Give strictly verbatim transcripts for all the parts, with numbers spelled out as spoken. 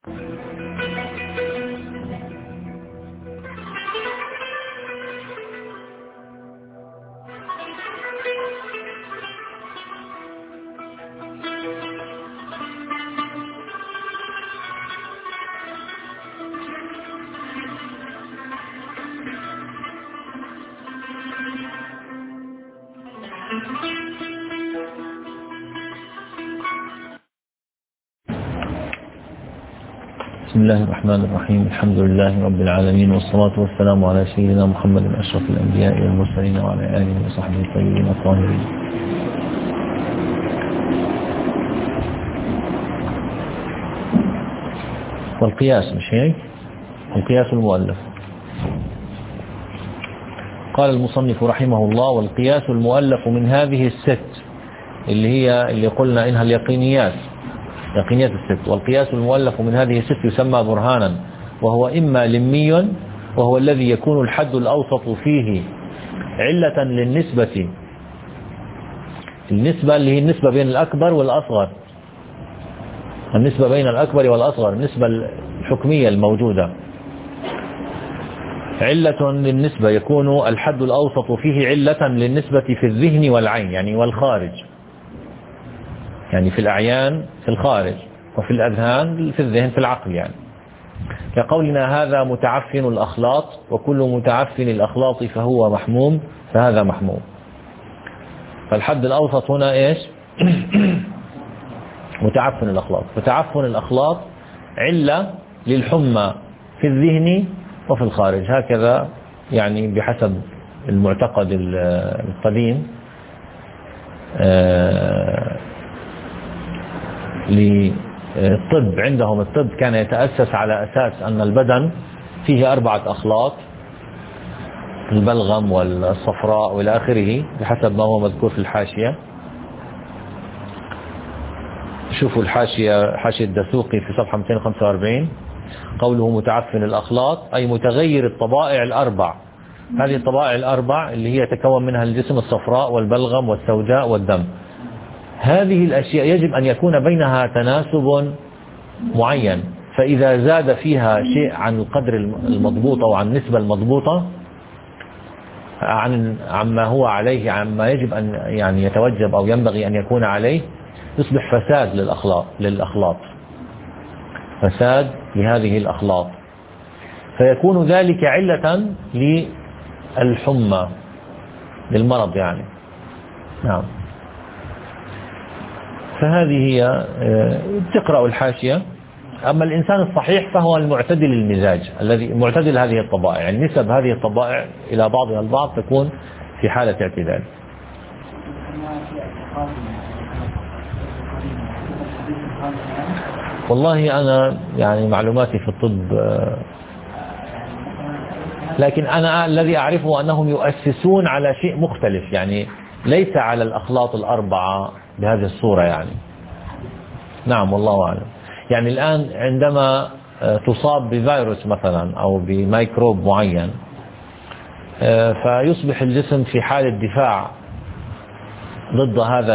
بسم الله الرحمن الرحيم. الحمد لله رب العالمين، والصلاة والسلام على سيدنا محمد أشرف الأنبياء والمرسلين وعلى آله وصحبه الطيبين الطاهرين. والقياس مش هيك؟ القياس المؤلف. قال المصنف رحمه الله: والقياس المؤلف من هذه الست اللي هي اللي قلنا إنها اليقينيات يقينيات الست. والقياس المؤلف من هذه الست يسمى برهانا، وهو إما لمي، وهو الذي يكون الحد الأوسط فيه علة للنسبة، النسبة اللي هي النسبة بين الأكبر والأصغر، النسبة بين الأكبر والأصغر، النسبة الحكمية الموجودة. علة للنسبة يكون الحد الأوسط فيه علة للنسبة في الذهن والعين، يعني والخارج، يعني في الأعيان في الخارج، وفي الأذهان في الذهن في العقل. يعني كقولنا: هذا متعفن الأخلاط، وكل متعفن الأخلاط فهو محموم، فهذا محموم. فالحد الأوسط هنا إيش؟ متعفن الأخلاط. فتعفن الأخلاط علة للحمى في الذهن وفي الخارج، هكذا يعني بحسب المعتقد القديم للطب. عندهم الطب كان يتأسس على أساس أن البدن فيه أربعة أخلاط: البلغم والصفراء وإلى آخره، بحسب ما هو مذكور في الحاشية. شوفوا الحاشية، حاشية الدسوقي في صفحة مئتين وخمسة وأربعين. قوله متعفن الأخلاط أي متغير الطبائع الأربع. هذه الطبائع الأربع اللي هي يتكون منها الجسم: الصفراء والبلغم والسوداء والدم. هذه الأشياء يجب أن يكون بينها تناسب معين، فإذا زاد فيها شيء عن القدر المضبوط أو عن النسبة المضبوطة عن عما هو عليه، عما يجب أن يعني يتوجب أو ينبغي أن يكون عليه، يصبح فساد للأخلاط للأخلاط فساد لهذه الأخلاط، فيكون ذلك علة للحمى، للمرض يعني. نعم. فهذه هي، تقرأ الحاشية. أما الإنسان الصحيح فهو المعتدل المزاج، الذي معتدل هذه الطبائع، يعني نسب هذه الطبائع إلى بعضها البعض تكون في حالة اعتدال. والله أنا يعني معلوماتي في الطب، لكن أنا الذي أعرفه أنهم يؤسسون على شيء مختلف، يعني ليس على الأخلاط الأربعة بهذه الصورة يعني. نعم والله أعلم. يعني الآن عندما تصاب بفيروس مثلا أو بميكروب معين، فيصبح الجسم في حالة دفاع ضد هذا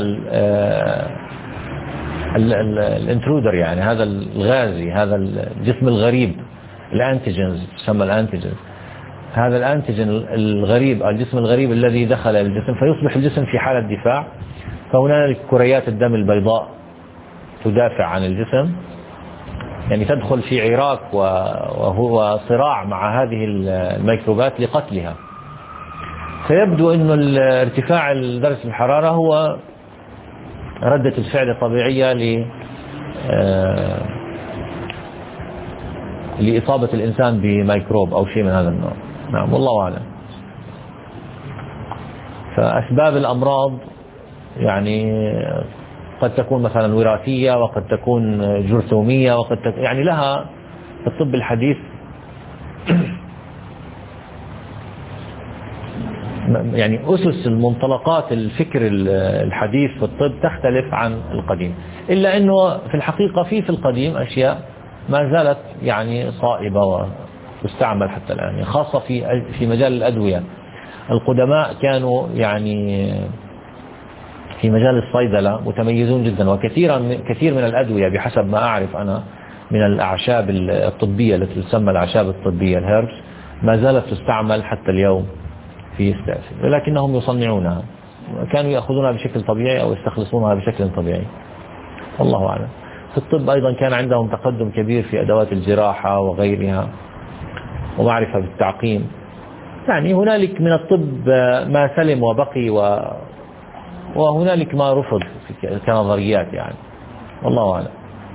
الانترودر، يعني هذا الغازي، هذا الجسم الغريب، الانتيجنز تسمى الانتيجنز، هذا الانتيجن الغريب، الجسم الغريب الذي دخل الجسم، فيصبح الجسم في حالة دفاع. فهنالك كريات الدم البيضاء تدافع عن الجسم، يعني تدخل في عراك وهو صراع مع هذه الميكروبات لقتلها. فيبدو أن ارتفاع درجة الحرارة هو ردة الفعل الطبيعية ل لإصابة الإنسان بميكروب أو شيء من هذا النوع. نعم والله أعلم. فأسباب الأمراض يعني قد تكون مثلا وراثية، وقد تكون جرثومية، وقد تكون يعني لها في الطب الحديث يعني أسس المنطلقات الفكر الحديث في الطب تختلف عن القديم، إلا أنه في الحقيقة في في القديم أشياء ما زالت يعني صائبة وتستعمل حتى الآن، يعني خاصة في في مجال الأدوية. القدماء كانوا يعني في مجال الصيدلة متميزون جدا، وكثيرا كثير من الأدوية بحسب ما أعرف أنا من الأعشاب الطبية التي تسمى الأعشاب الطبية الهيربس ما زالت تستعمل حتى اليوم في السافل، ولكنهم يصنعونها، كانوا يأخذونها بشكل طبيعي أو يستخلصونها بشكل طبيعي، والله أعلم. في الطب أيضا كان عندهم تقدم كبير في أدوات الجراحة وغيرها ومعرفة بالتعقيم. يعني هنالك من الطب ما سلم وبقي و... وهنالك ما رفض كنظريات يعني، والله أعلم.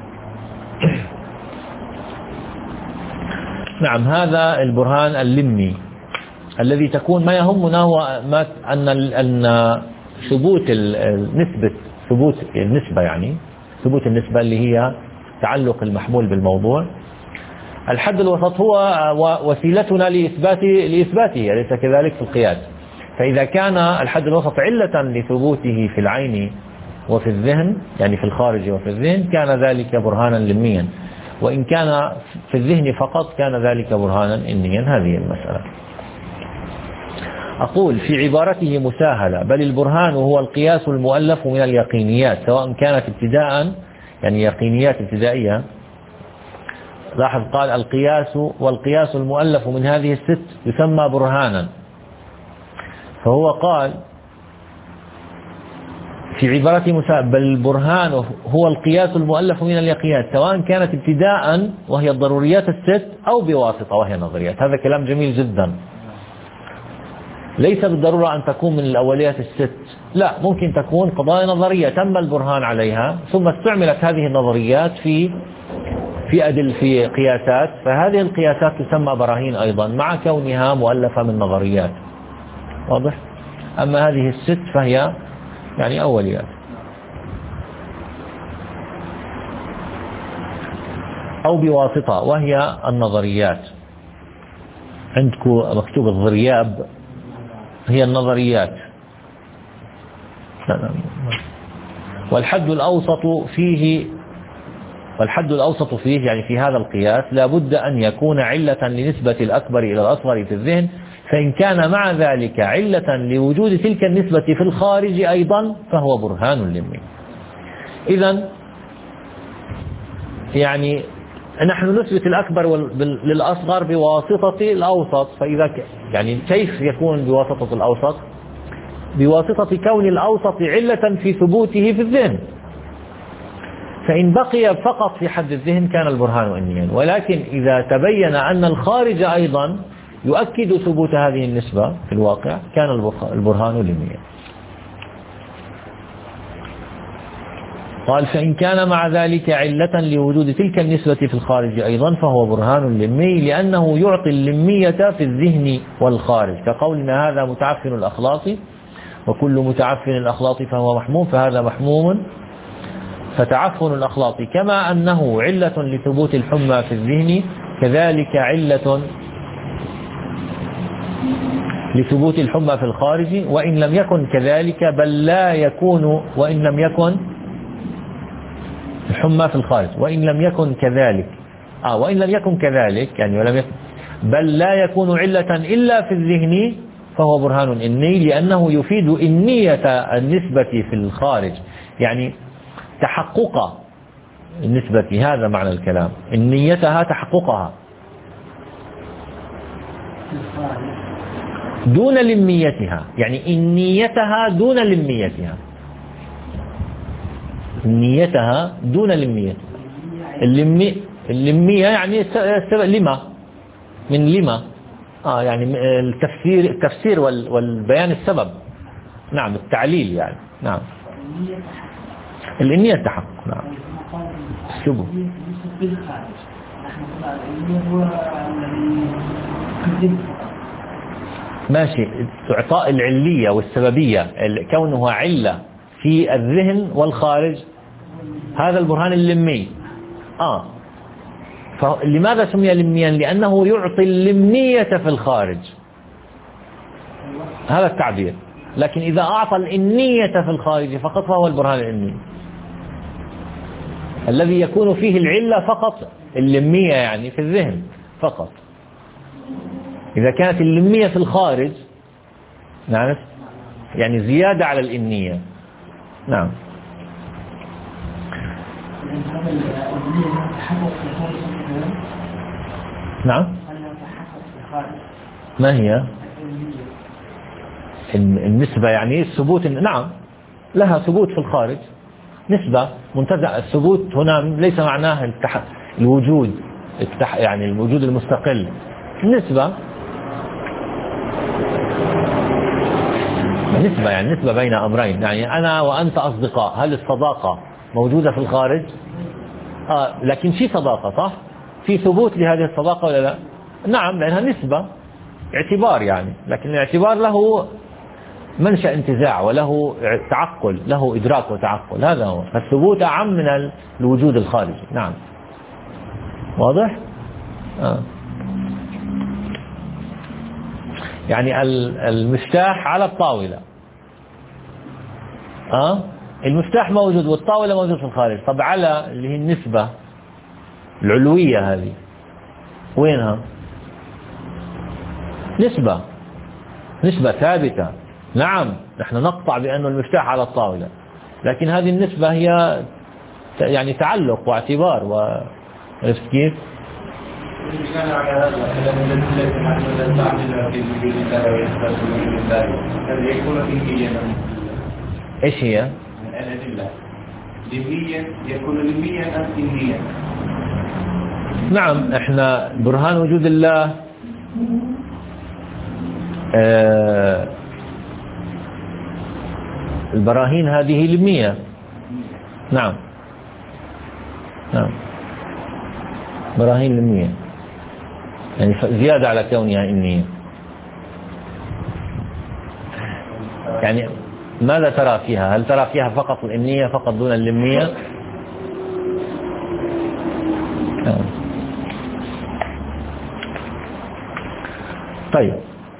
نعم، هذا البرهان اللمي الذي تكون ما يهمنا هو ما أن أن ثبوت النسبة ثبوت النسبة يعني ثبوت النسبة اللي هي تعلق المحمول بالموضوع. الحد الوسط هو وسيلتنا لإثبات لإثباته، أليس كذلك في القياس؟ فإذا كان الحد الوسط علة لثبوته في العين وفي الذهن، يعني في الخارج وفي الذهن، كان ذلك برهانا لميا، وإن كان في الذهن فقط كان ذلك برهانا إنيا. هذه المسألة. أقول في عبارته مساهلة، بل البرهان هو القياس المؤلف من اليقينيات، سواء كانت ابتداء يعني يقينيات ابتدائية. لاحظ قال القياس، والقياس المؤلف من هذه الست يسمى برهانا، فهو قال في عبارته مساهلة بل البرهان هو القياس المؤلف من اليقينيات، سواء كانت ابتداء وهي الضروريات الست أو بواسطة وهي النظريات. هذا كلام جميل جدا. ليس بالضرورة أن تكون من الأوليات الست، لا، ممكن تكون قضايا نظرية تم البرهان عليها ثم استعملت هذه النظريات في في أدل في قياسات، فهذه القياسات تسمى براهين أيضا مع كونها مؤلفة من نظريات. واضح؟ أما هذه الست فهي يعني أوليات. أو بواسطة وهي النظريات. عندكم مكتوب الضرياب هي النظريات. والحد الأوسط فيه والحد الأوسط فيه يعني في هذا القياس لا بد أن يكون علة لنسبة الأكبر إلى الأصغر في الذهن، فإن كان مع ذلك علة لوجود تلك النسبة في الخارج أيضا فهو برهان لمي. إذن يعني نحن نثبت الأكبر للأصغر بواسطة الأوسط، فإذا ك... يعني كيف يكون بواسطة الأوسط؟ بواسطة كون الأوسط علة في ثبوته في الذهن، فإن بقي فقط في حد الذهن كان البرهان إنيا، ولكن إذا تبين أن الخارج أيضا يؤكد ثبوت هذه النسبة في الواقع كان البرهان لميا. قال فإن كان مع ذلك علة لوجود تلك النسبة في الخارج أيضا فهو برهان لمي، لأنه يعطي اللمية في الذهن والخارج، كقولنا هذا متعفن الأخلاط وكل متعفن الأخلاط فهو محموم، فهذا محموم فتعفن الأخلاط، كما أنه علة لثبوت الحمى في الذهن كذلك علة لثبوت الحمى في الخارج، وإن لم يكن كذلك بل لا يكون وإن لم يكن الحمى في الخارج وإن لم يكن كذلك آه وإن لم يكن كذلك يعني ولم يكن بل لا يكون علة إلا في الذهن فهو برهان إني، لأنه يفيد إنية النسبة في الخارج، يعني تحقق النسبة، هذا معنى الكلام، إنيتها تحققها دون لميتها، يعني إنيتها دون لميتها، نيتها دون لميتها. اللمي اللمية يعني لما من لما آه يعني التفسير التفسير والبيان السبب. نعم، التعليل يعني. نعم، الإنية التحقق. نعم، الشبه. ماشي، إعطاء العلية والسببية، كونها علة في الذهن والخارج، هذا البرهان اللمي. آه فلماذا سمي لميا؟ لأنه يعطي اللمية في الخارج، هذا التعبير. لكن إذا أعطى الإنية في الخارج فقط فهو البرهان الإني الذي يكون فيه العلة فقط، اللمية يعني في الذهن فقط. إذا كانت اللمية في الخارج نعرف يعني زيادة على الإنية. نعم. نعم. ما هي النسبة؟ يعني الثبوت. نعم لها ثبوت في الخارج، نسبة منتزع. الثبوت هنا ليس معناه التح... الوجود التح... يعني الوجود المستقل، نسبة نسبة يعني نسبة بين أمرين. يعني أنا وأنت أصدقاء، هل الصداقة موجودة في الخارج؟ آه لكن في صداقة صح؟ في ثبوت لهذه الصداقة ولا لا؟ نعم لأنها نسبة، اعتبار يعني، لكن الاعتبار له منشأ انتزاع وله تعقل، له إدراك وتعقل، هذا هو. فالثبوت أعم من الوجود الخارجي. نعم واضح؟ آه. يعني المفتاح على الطاولة، آه المفتاح موجود والطاولة موجود في الخارج. طب على اللي هي النسبة العلوية هذه وينها؟ نسبة نسبة ثابتة. نعم نحن نقطع بأن المفتاح على الطاولة، لكن هذه النسبة هي يعني تعلق واعتبار. وعرفت كيف؟ ايش هي؟ الأدلة لميا يكون لميا أم إنيا؟ نعم احنا برهان وجود الله آه البراهين هذه لمية. نعم نعم براهين لمية، يعني زيادة على كونها إنية. يعني ماذا ترى فيها؟ هل ترى فيها فقط الإنية فقط دون اللمية؟ آه. طيب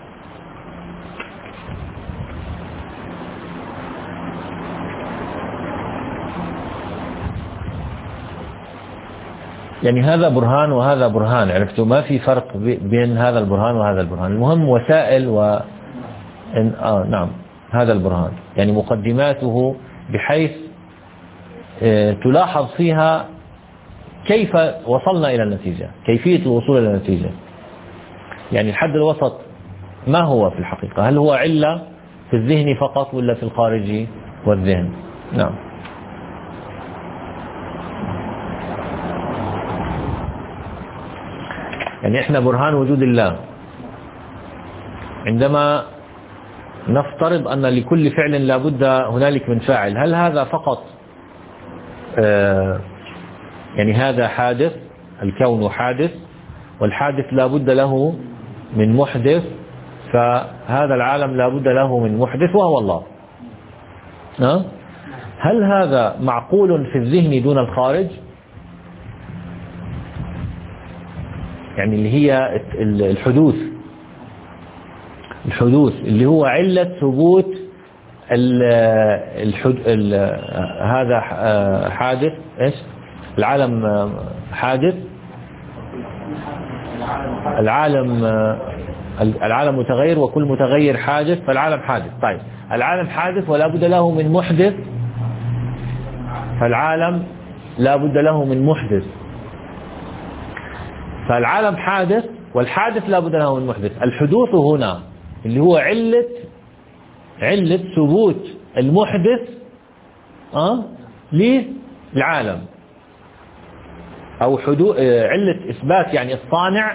يعني هذا برهان وهذا برهان، عرفتوا؟ ما في فرق بين هذا البرهان وهذا البرهان. المهم وسائل و آه نعم هذا البرهان يعني مقدماته بحيث آه تلاحظ فيها كيف وصلنا إلى النتيجة، كيفية الوصول إلى النتيجة. يعني الحد الوسط ما هو في الحقيقة؟ هل هو علة في الذهن فقط ولا في الخارجي والذهن؟ نعم يعني احنا برهان وجود الله عندما نفترض أن لكل فعل لابد هنالك من فاعل. هل هذا فقط آه يعني هذا حادث، الكون حادث والحادث لابد له من محدث، فهذا العالم لابد له من محدث وهو الله. أه؟ هل هذا معقول في الذهن دون الخارج؟ يعني اللي هي الحدوث الحدوث اللي هو علة ثبوت الحد... ال... هذا حادث، ايش العالم حادث، العالم العالم متغير وكل متغير حادث، فالعالم حادث. طيب العالم حادث ولا بد له من محدث، فالعالم لا بد له من محدث، فالعالم حادث والحادث لا بد له من محدث. الحدوث هنا اللي هو علة علة ثبوت المحدث أه؟ للعالم، أو حدوث علة إثبات يعني الصانع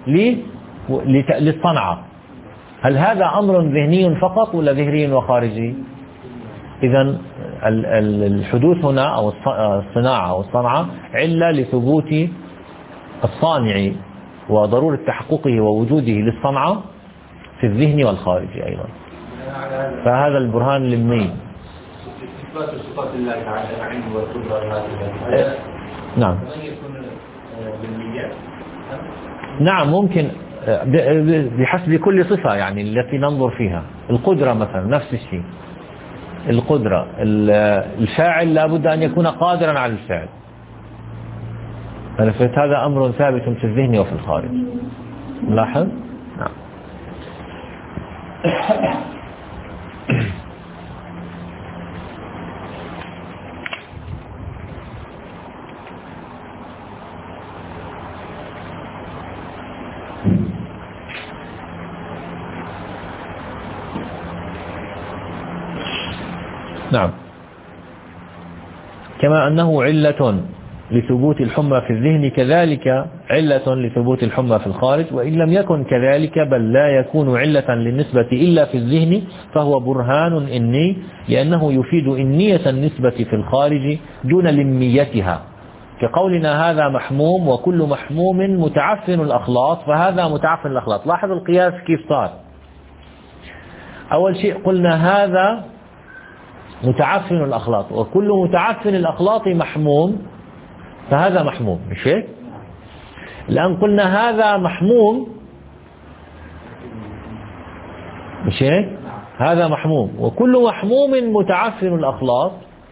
للصنعة. هل هذا أمر ذهني فقط ولا ظهري وخارجي؟ إذن الحدوث هنا أو الصناعة أو الصنعة علة لثبوت الصانع وضرورة تحققه ووجوده للصنعة في الذهن والخارج أيضا. فهذا البرهان للمين. إثبات صفات الله تعالى العلم والقدرة هذه. نعم. نعم ممكن بحسب كل صفة يعني التي ننظر فيها. القدرة مثلا نفس الشيء، القدرة الفاعل لا بد أن يكون قادرا على الفعل، هذا أمر ثابت في الذهن وفي الخارج. ملاحظ؟ نعم. نعم. كما أنه علة لثبوت الحمى في الذهن كذلك علة لثبوت الحمى في الخارج، وإن لم يكن كذلك بل لا يكون علة للنسبة إلا في الذهن فهو برهان إني، لأنه يفيد إنية النسبة في الخارج دون لميتها، كقولنا هذا محموم وكل محموم متعفن الأخلاط، فهذا متعفن الأخلاط. لاحظ القياس كيف صار. أول شيء قلنا هذا متعفن الأخلاط، وكل متعفن الأخلاط محموم، فهذا محموم، مش هيك؟ الآن قلنا هذا محموم، مش هيك؟ هذا محموم وكل محموم متعفن الأخلاط،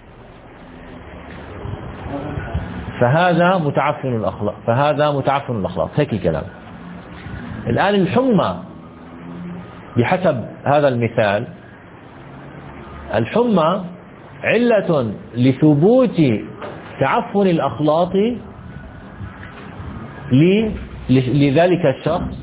فهذا متعفن الأخلاط، فهذا متعفن الأخلاط. هيك الكلام. الآن الحمى بحسب هذا المثال، الحمى علة لثبوت تعفن الأخلاط لذلك الشخص.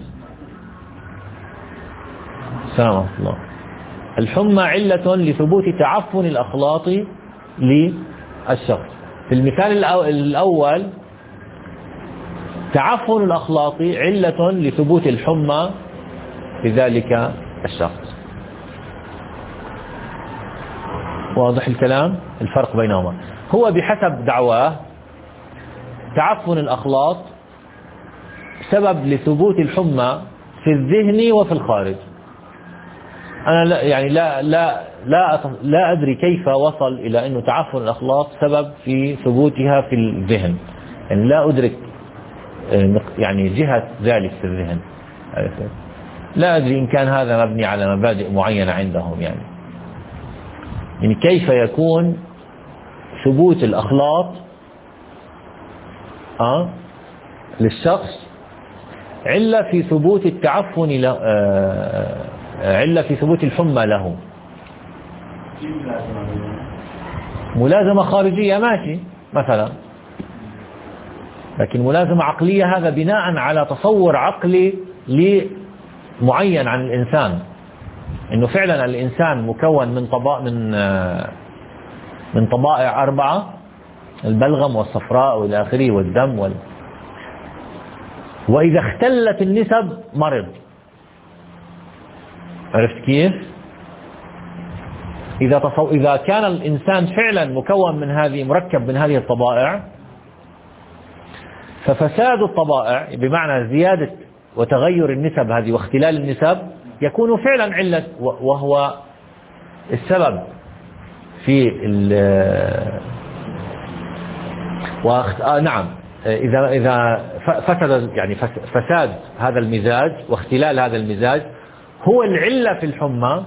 السلام عليكم الله. الحمى علة لثبوت تعفن الأخلاط للشخص. في المثال الأول تعفن الأخلاط علة لثبوت الحمى لذلك الشخص. واضح الكلام؟ الفرق بينهما هو بحسب دعواه تعفن الأخلاط سبب لثبوت الحمى في الذهن وفي الخارج. أنا لا يعني لا لا لا لا أدري كيف وصل إلى أنه تعفن الأخلاط سبب في ثبوتها في الذهن، يعني لا أدرك يعني جهة ذلك في الذهن. لا أدري إن كان هذا مبني على مبادئ معينة عندهم، يعني يعني كيف يكون ثبوت الأخلاط أه للشخص علة في ثبوت التعفن له، آه علة في ثبوت الحمى له. ملازمة خارجية ماشي مثلا، لكن ملازمة عقلية هذا بناء على تصور عقلي معين عن الإنسان، إنه فعلا الإنسان مكون من طبائع من من طبائع أربعة، البلغم والصفراء والى آخره والدم وال... وإذا اختلت النسب مرض. عرفت كيف؟ إذا تصو... إذا كان الإنسان فعلا مكون من هذه مركب من هذه الطبائع، ففساد الطبائع بمعنى زيادة وتغير النسب هذه واختلال النسب يكون فعلا علة، وهو السبب في ال واخت... آه نعم إذا إذا فسد يعني فساد هذا المزاج واختلال هذا المزاج هو العلة في الحمى،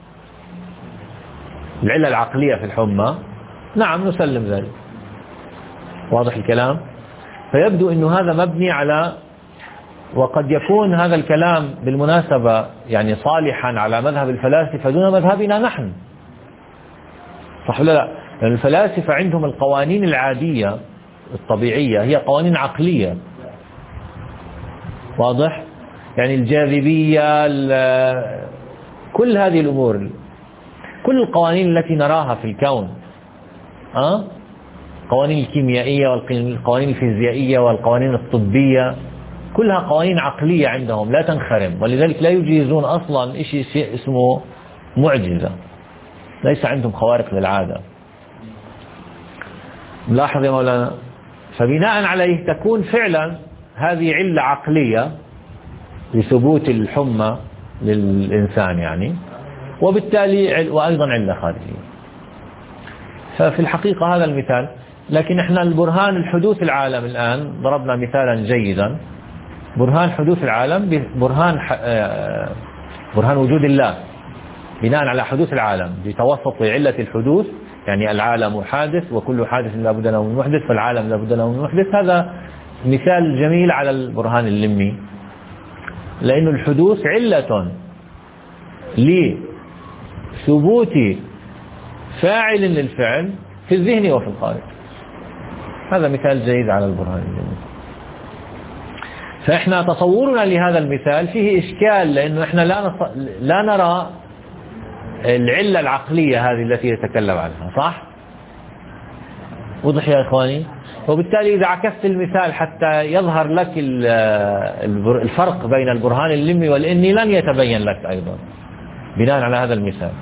العلة العقلية في الحمى، نعم نسلم ذلك. واضح الكلام؟ فيبدو أنه هذا مبني على، وقد يكون هذا الكلام بالمناسبة يعني صالحا على مذهب الفلاسفة دون مذهبنا نحن، صح ولا لا؟ لأن الفلاسفة عندهم القوانين العادية الطبيعية هي قوانين عقلية. واضح؟ يعني الجاذبية، كل هذه الأمور، كل القوانين التي نراها في الكون، أه؟ القوانين الكيميائية والقوانين الفيزيائية والقوانين الطبية كلها قوانين عقلية عندهم لا تنخرم، ولذلك لا يجيزون أصلا شيء شيء اسمه معجزة، ليس عندهم خوارق للعادة. ملاحظ يا مولانا؟ فبناء عليه تكون فعلا هذه علة عقلية لثبوت الحمى للإنسان يعني، وبالتالي وأيضا علة خارجية. ففي الحقيقة هذا المثال، لكن احنا البرهان الحدوث العالم الآن ضربنا مثالا جيدا. برهان حدوث العالم برهان برهان وجود الله بناء على حدوث العالم بتوسط علة الحدوث، يعني العالم حادث وكل حادث لا بد له من محدث، فالعالم لا بد له من محدث. هذا مثال جميل على البرهان اللمي، لأن الحدوث علة لثبوت فاعل للفعل في الذهن وفي الخارج. هذا مثال جيد على البرهان اللمي. فإحنا تصورنا لهذا المثال فيه إشكال، لأنه إحنا لا, نص... لا نرى العلة العقلية هذه التي يتكلم عنها، صح؟ وضح يا إخواني؟ وبالتالي إذا عكست المثال حتى يظهر لك الفرق بين البرهان اللمي والإني لن يتبين لك أيضا بناء على هذا المثال،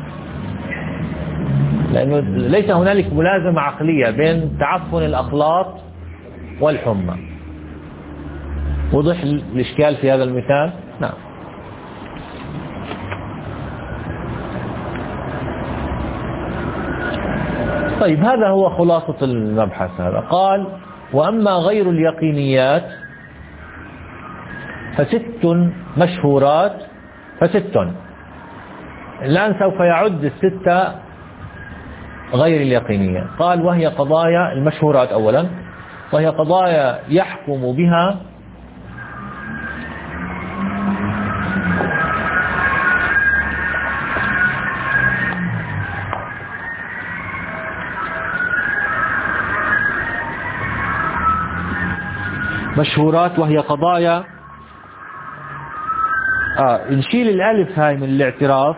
لأنه ليس هنالك ملازمة عقلية بين تعفن الأخلاط والحمى. وضح الإشكال في هذا المثال؟ نعم. طيب هذا هو خلاصة المبحث هذا. قال: وأما غير اليقينيات فست مشهورات فست. الآن سوف يعد الستة غير اليقينية. قال: وهي قضايا المشهورات أولا، وهي قضايا يحكم بها مشهورات وهي قضايا آه نشيل الألف هاي من الاعتراف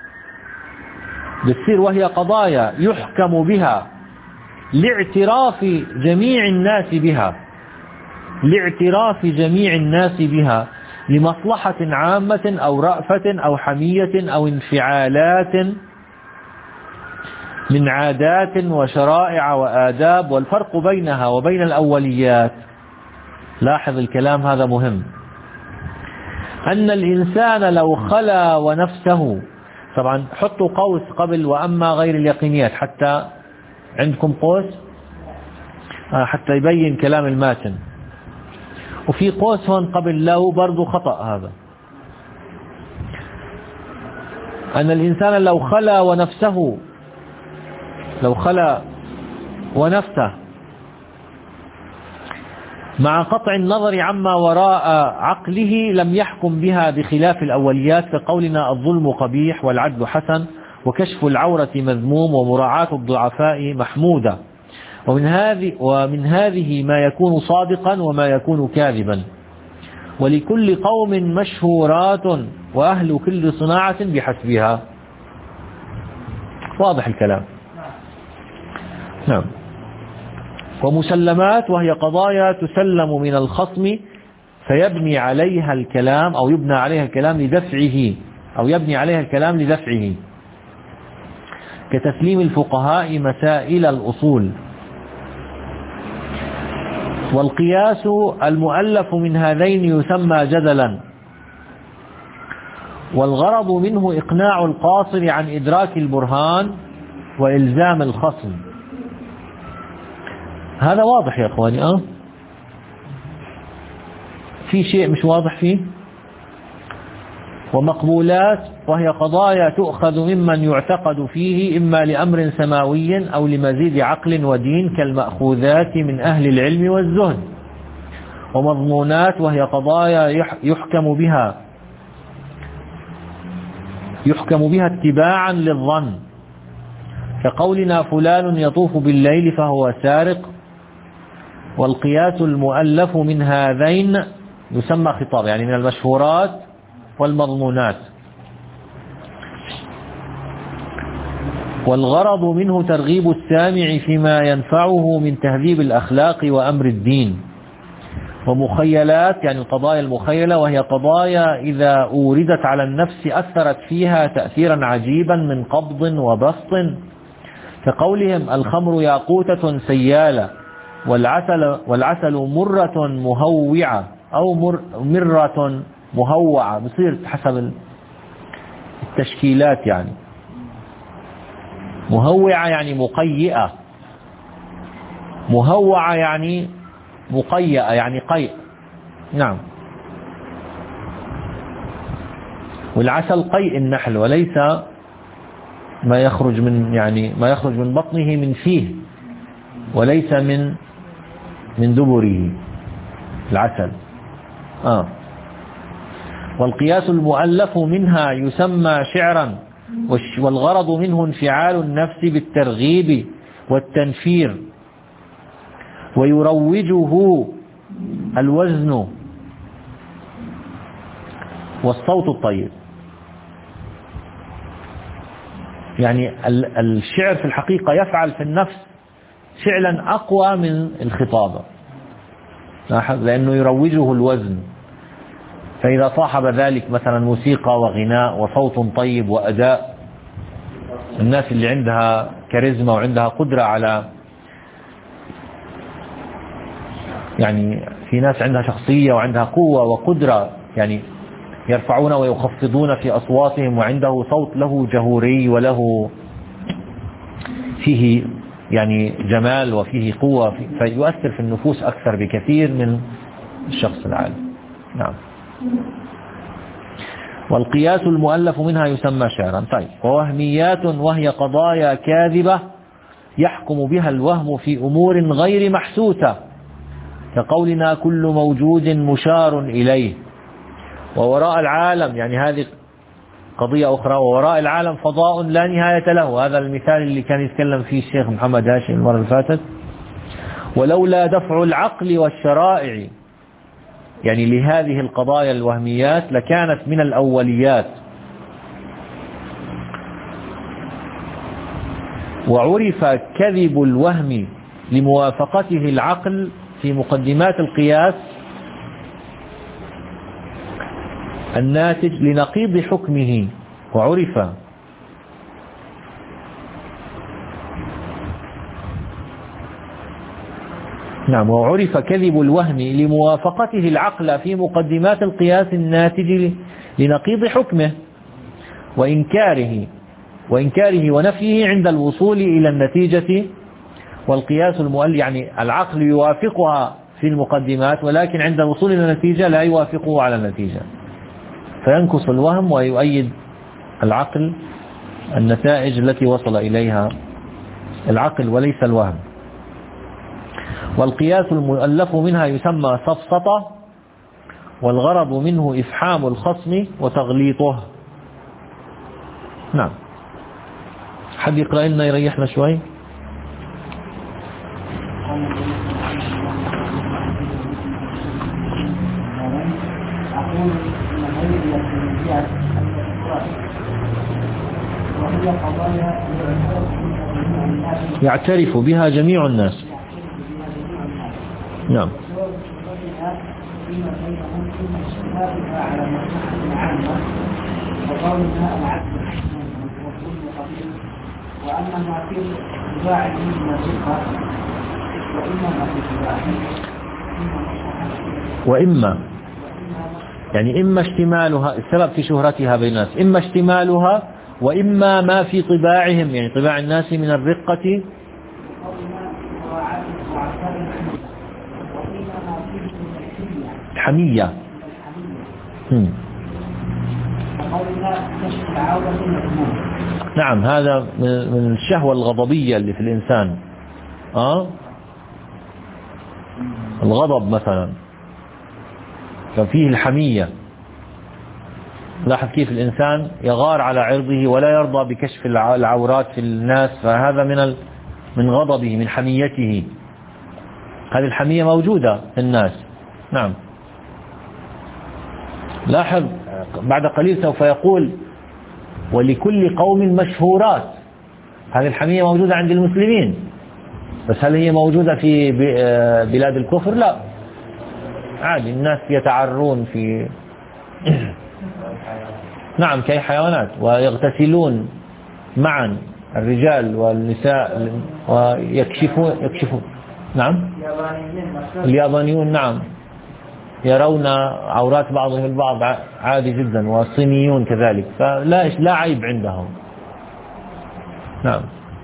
بتصير وهي قضايا يحكم بها لاعتراف جميع الناس بها لاعتراف جميع الناس بها لمصلحة عامة أو رأفة أو حمية أو انفعالات من عادات وشرائع وآداب، والفرق بينها وبين الأوليات، لاحظ الكلام هذا مهم، أن الإنسان لو خلا ونفسه، طبعا حطوا قوس قبل وأما غير اليقينيات حتى عندكم قوس حتى يبين كلام الماتن، وفي قوس هون قبل له برضو خطأ. هذا أن الإنسان لو خلا ونفسه لو خلا ونفسه مع قطع النظر عما وراء عقله لم يحكم بها بخلاف الأوليات، كقولنا الظلم قبيح والعدل حسن وكشف العورة مذموم ومراعاة الضعفاء محمودة، ومن هذه ومن هذه ما يكون صادقا وما يكون كاذبا، ولكل قوم مشهورات وأهل كل صناعة بحسبها. واضح الكلام؟ نعم. ومسلمات وهي قضايا تسلم من الخصم فيبني عليها الكلام أو يبنى عليها الكلام لدفعه أو يبني عليها الكلام لدفعه، كتسليم الفقهاء مسائل الأصول. والقياس المؤلف من هذين يسمى جدلا، والغرض منه إقناع القاصر عن إدراك البرهان وإلزام الخصم. هذا واضح يا أخواني؟ أه في شيء مش واضح فيه؟ ومقبولات وهي قضايا تؤخذ ممن يعتقد فيه إما لأمر سماوي أو لمزيد عقل ودين، كالمأخوذات من أهل العلم والزهد. ومضمونات وهي قضايا يحكم بها يحكم بها اتباعا للظن، كقولنا فلان يطوف بالليل فهو سارق. والقياس المؤلف من هذين يسمى خطاب، يعني من المشهورات والمضمونات. والغرض منه ترغيب السامع فيما ينفعه من تهذيب الأخلاق وأمر الدين. ومخيلات يعني القضايا المخيلة، وهي قضايا إذا أوردت على النفس أثرت فيها تأثيرا عجيبا من قبض وبسط، كقولهم الخمر ياقوتة سيالة، والعسل, والعسل مرة مهوعة أو مر مرة مهوعة، بصير حسب التشكيلات، يعني مهوعة يعني مقيئة، مهوعة يعني مقيئة يعني قيء. نعم. والعسل قيء النحل وليس ما يخرج من يعني ما يخرج من بطنه من فيه، وليس من من دبره العسل. آه. والقياس المؤلف منها يسمى شعرا، والغرض منه انفعال النفس بالترغيب والتنفير، ويروجه الوزن والصوت الطيب. يعني الشعر في الحقيقة يفعل في النفس فعلا أقوى من الخطابة، لأنه يروجه الوزن. فإذا صاحب ذلك مثلا موسيقى وغناء وصوت طيب وأداء، الناس اللي عندها كاريزما وعندها قدرة على، يعني في ناس عندها شخصية وعندها قوة وقدرة، يعني يرفعون ويخفضون في أصواتهم، وعنده صوت له جهوري وله فيه يعني جمال وفيه قوة، فيؤثر في النفوس أكثر بكثير من الشخص العادي. نعم. والقياس المؤلف منها يسمى شعرا. طيب. ووهميات وهي قضايا كاذبة يحكم بها الوهم في أمور غير محسوسة، كقولنا كل موجود مشار إليه، ووراء العالم، يعني هذه قضية أخرى، ووراء العالم فضاء لا نهاية له. هذا المثال اللي كان يتكلم فيه الشيخ محمد هاشم المرة اللي فاتت. ولولا دفع العقل والشرائع، يعني لهذه القضايا الوهميات، لكانت من الأوليات. وعرف كذب الوهم لموافقته العقل في مقدمات القياس الناتج لنقيض حكمه. وعرف نعم وعرف كذب الوهم لموافقته العقل في مقدمات القياس الناتج لنقيض حكمه وإنكاره وإنكاره ونفيه عند الوصول إلى النتيجة. والقياس المؤلف يعني العقل يوافقها في المقدمات، ولكن عند الوصول إلى النتيجة لا يوافقه على النتيجة، فينقص الوهم ويؤيد العقل النتائج التي وصل إليها العقل وليس الوهم. والقياس المؤلف منها يسمى سفسطة، والغرض منه إفحام الخصم وتغليطه. نعم. حد يقرأ لنا يريحنا شوي؟ يعترف بها جميع الناس. نعم. وإما يعني إما اشتمالها، السبب في شهرتها بين الناس، إما اشتمالها وإما ما في طباعهم، يعني طباع الناس من الرقة حمية. نعم. هذا من الشهوة الغضبية اللي في الإنسان. آه؟ الغضب مثلا ففيه الحمية. لاحظ كيف الإنسان يغار على عرضه ولا يرضى بكشف العورات في الناس، فهذا من من غضبه، من حميته. هذه الحمية موجودة في الناس. نعم. لاحظ بعد قليل سوف يقول ولكل قوم مشهورات. هذه الحمية موجودة عند المسلمين، بس هل هي موجودة في بلاد الكفر؟ لا، عادي الناس يتعرون في نعم كأي حيوانات، ويغتسلون معا الرجال والنساء ويكشفون يكشفون نعم. اليابانيون نعم يرون عورات بعضهم البعض عادي جدا، والصينيون كذلك، فلا لا عيب عندهم. نعم.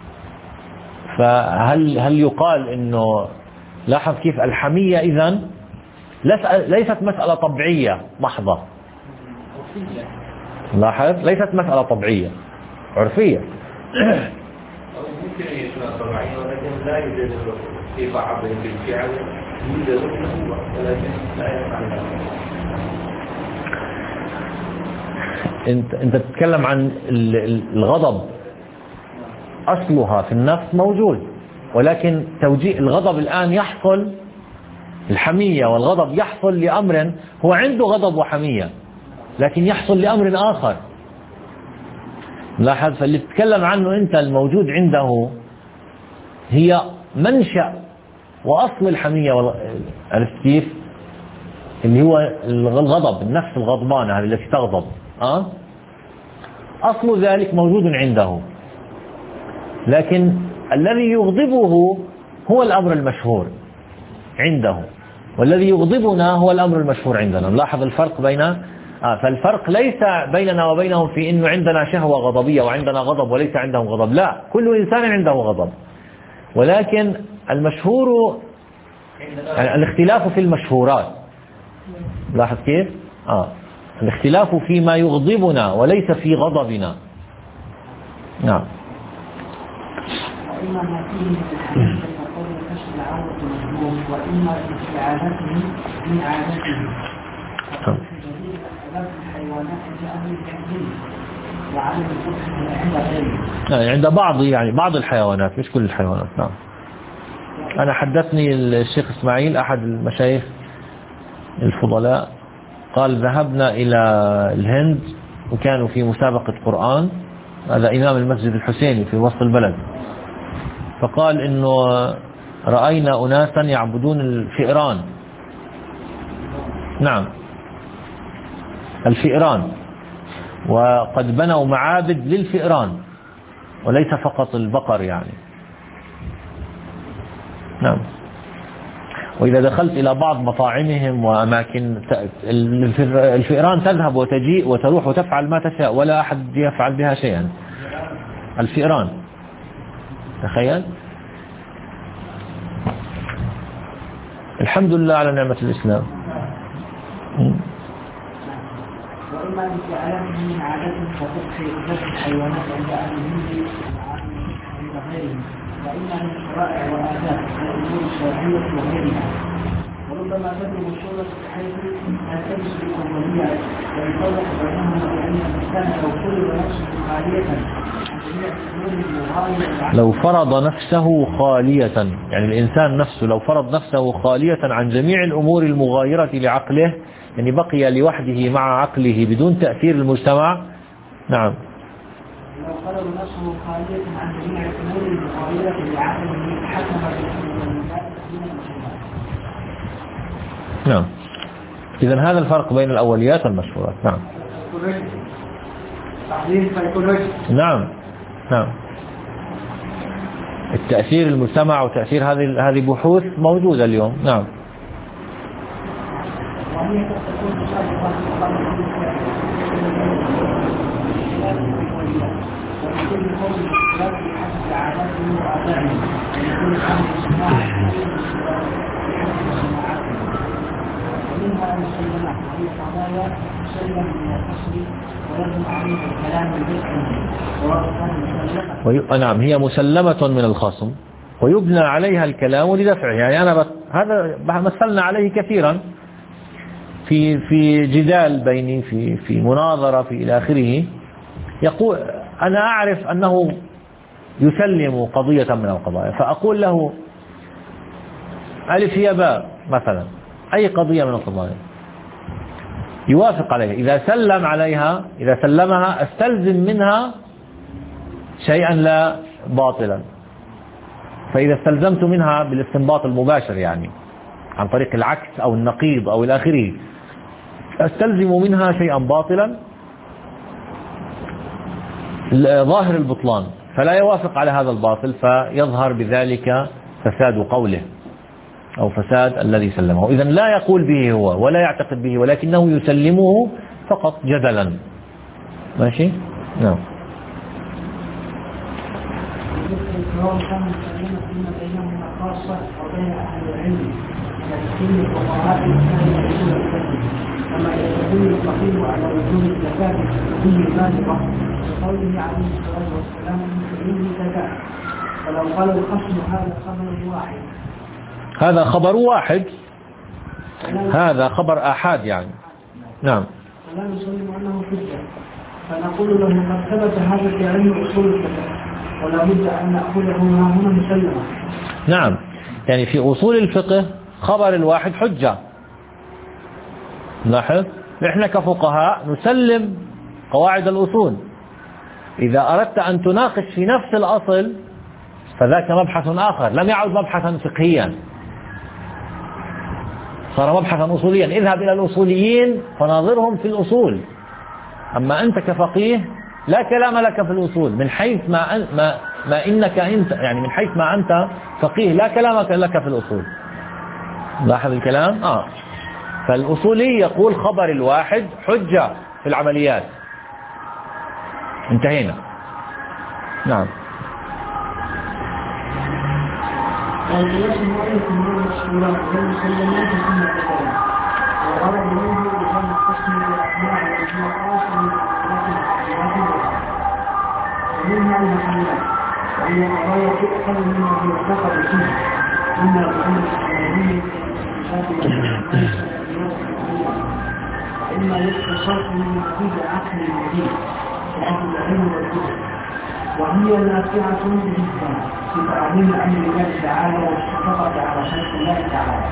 فهل هل يقال انه لاحظ كيف الحمية اذن ليست مسألة طبيعية محضة. لاحظ ليست مسألة طبيعية، عرفية. ممكن أن يكون طبيعية ولكن لا يوجد في بعضهم بالفعل يوجد ولكن لا يفعل. انت انت تتكلم عن الغضب، اصلها في النفس موجود، ولكن توجيه الغضب الان يحصل، الحمية والغضب يحصل لأمر هو عنده غضب وحمية، لكن يحصل لأمر آخر. لاحظ، فاللي تتكلم عنه أنت الموجود عنده هي منشأ وأصل الحمية، عرفت كيف؟ اللي هو الغضب، النفس الغضبانة هذه التي تغضب، أه؟ أصل ذلك موجود عنده، لكن الذي يغضبه هو الأمر المشهور عنده، والذي يغضبنا هو الأمر المشهور عندنا. نلاحظ الفرق بين آه فالفرق ليس بيننا وبينهم في إنه عندنا شهوة غضبية وعندنا غضب وليس عندهم غضب، لا، كل إنسان عنده غضب، ولكن المشهور يعني الاختلاف في المشهورات. لاحظ كيف؟ آه الاختلاف فيما يغضبنا وليس في غضبنا. نعم. وإما ما فيه من الحديث فقول كشف العورة مذموم، وإما استعانته من عادته فقول جديد اختلاف الحيوانات لأهل التحديد وعلى الفتح عند غيره، يعني عند بعض يعني بعض الحيوانات مش كل الحيوانات. نعم. أنا حدثني الشيخ إسماعيل أحد المشايخ الفضلاء قال ذهبنا إلى الهند وكانوا في مسابقة قرآن، هذا إمام المسجد الحسيني في وسط البلد، فقال إنه رأينا أناسا يعبدون الفئران. نعم، الفئران، وقد بنوا معابد للفئران وليس فقط البقر يعني. نعم. وإذا دخلت إلى بعض مطاعمهم وأماكن، الفئران تذهب وتجيء وتروح وتفعل ما تشاء ولا أحد يفعل بها شيئا. الفئران، تخيل. الحمد لله على نعمة الإسلام. وإما لفعلته من عادته فتقصي ذات الحيوانات عند أهل الهند عند غيرهم، وإما من شرائع وآداب والأمور الشرعية وغيرها، وربما تبلغ الشورى بحيث لا تجد الأولية ويفرق بينهما بأن الإنسان لو فرض نفسه خالية عن جميع الأمور المغايرة، لو فرض نفسه خالية، يعني الإنسان نفسه لو فرض نفسه خالية عن جميع الأمور المغايرة لعقله، يعني بقي لوحده مع عقله بدون تأثير المجتمع. نعم. لو فرض نفسه خالية عن جميع الأمور المغايرة لعقله حكم بالمجتمع. نعم. إذن هذا الفرق بين الأوليات والمشهورات. نعم. نعم. نعم. التأثير المجتمع وتأثير هذه هذه بحوث موجودة اليوم. نعم. وي... نعم، هي مسلمة من الخصم ويبنى عليها الكلام لدفعه. يعني أنا بس هذا مثلنا عليه كثيرا في في جدال بيني، في في مناظرة، في إلى آخره. يقول أنا أعرف أنه يسلم قضية من القضايا، فأقول له ألف هي باء مثلا، أي قضية من القضايا يوافق عليها، إذا سلم عليها، إذا سلمها أستلزم منها شيئا لا باطلا. فإذا استلزمت منها بالاستنباط المباشر يعني عن طريق العكس أو النقيض أو إلى آخره، أستلزم منها شيئا باطلا ظاهر البطلان، فلا يوافق على هذا الباطل، فيظهر بذلك فساد قوله أو فساد الذي سلمه. إذن لا يقول به هو ولا يعتقد به، ولكنه يسلمه فقط جدلا. ماشي؟ نعم. خاصة وبين أهل العلم كالسن وقراءة الإسلام وأصول الفقه، كما يدل الفقيه على وجود الزكاة في بالغة وقوله عليه الصلاة والسلام من زكاة. ولو قال الخصم هذا خبر واحد، هذا خبر واحد، هذا خبر آحاد يعني. نعم. ولا نسلم أنه حجة، فنقول له قد ثبت هذا في علم أصول الفقه ولا بد أن نأخذه هنا مسلمة. نعم، يعني في أصول الفقه خبر الواحد حجة. لاحظ، إحنا كفقهاء نسلم قواعد الأصول. إذا أردت أن تناقش في نفس الأصل فذاك مبحث آخر، لم يعد مبحثا فقهيا، صار مبحثا أصوليا. اذهب إلى الأصوليين فناظرهم في الأصول. أما أنت كفقيه لا كلام لك في الأصول، من حيث ما, أن ما, ما إنك أنت يعني من حيث ما أنت فقيه لا كلامك لك في الأصول. لاحظ الكلام. آه فالأصولي يقول خبر الواحد حجة في العمليات. انتهينا. نعم. القياس المؤلف من المشهورات والمسلمات ثم الكلام وغرض منه بجمع القسم والأسماء والإطلاقات من الأسماء ومنها المحلات، وهي قضايا تؤخذ مما يعتقد فيه إما بأمر السلامية وإما يتصرف من نتيجة عقل جديد لأهل العلم والكتب، وهي نافعة بالإنسان في تعظيم أمر الله تعالى والشفقة على خلق الله تعالى.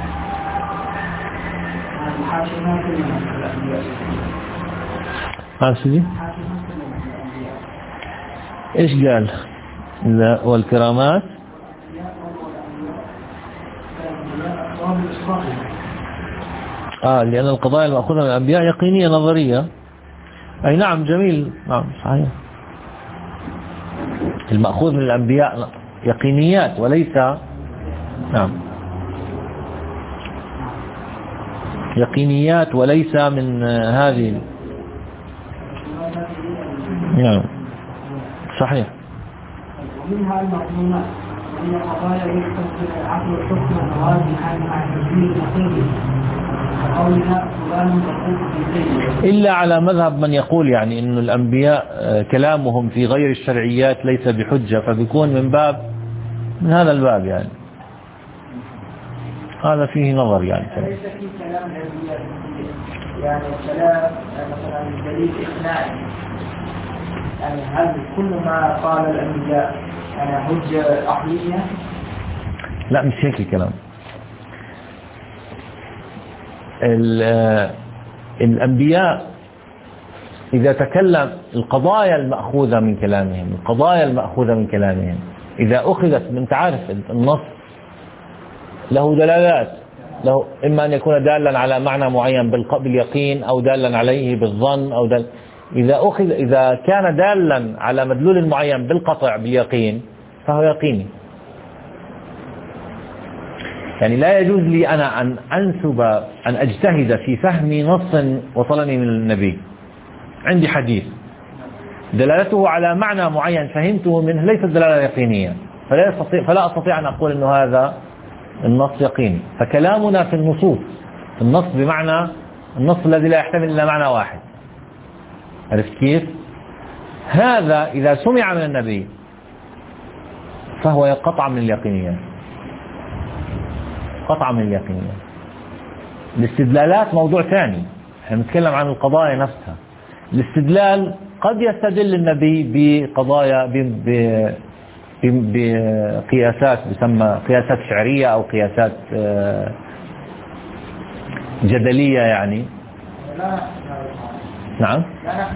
هذه حاشمات من الأنبياء. حاشمات إيش قال؟ لا والكرامات آه لأن القضايا المأخوذة من الأنبياء يقينية نظرية. أي نعم جميل. نعم صحيح. المأخوذ من الأنبياء يقينيات وليس نعم يقينيات وليس من هذه. نعم صحيح. ومنها المظلومات وهي قضايا يكتسب العقل الحكم الراجحا مع تسليم النقيض وقولها فلان تقول في إلا على مذهب من يقول يعني إنه الأنبياء كلامهم في غير الشرعيات ليس بحجة، فبيكون من باب من هذا الباب يعني هذا فيه نظر يعني. ليس في كلام الأنبياء يعني كلام مثلا دليل إقناعي، يعني هل كل ما قال الأنبياء يعني حجة عقلية؟ لا مش هيك الكلام. الأنبياء إذا تكلم القضايا المأخوذة من كلامهم القضايا المأخوذة من كلامهم إذا أخذت من تعرف النص له دلالات، له إما أن يكون دالا على معنى معين باليقين أو دالا عليه بالظن أو دال إذا أخذ إذا كان دالا على مدلول معين بالقطع باليقين فهو يقيني. يعني لا يجوز لي أنا أن أنسب أن أجتهد في فهم نص وصلني من النبي. عندي حديث دلالته على معنى معين فهمته منه ليست دلالة يقينية، فلا أستطيع فلا أستطيع أن أقول أنه هذا النص يقيني. فكلامنا في النصوص في النص بمعنى النص الذي لا يحتمل إلا معنى واحد. عرفت كيف؟ هذا إذا سمع من النبي فهو قطع من اليقينية، قطع من اليقينية. الاستدلالات موضوع ثاني، احنا نتكلم عن القضايا نفسها. الاستدلال قد يستدل النبي بقضايا بقياسات بسمى قياسات شعرية أو قياسات جدلية يعني. نعم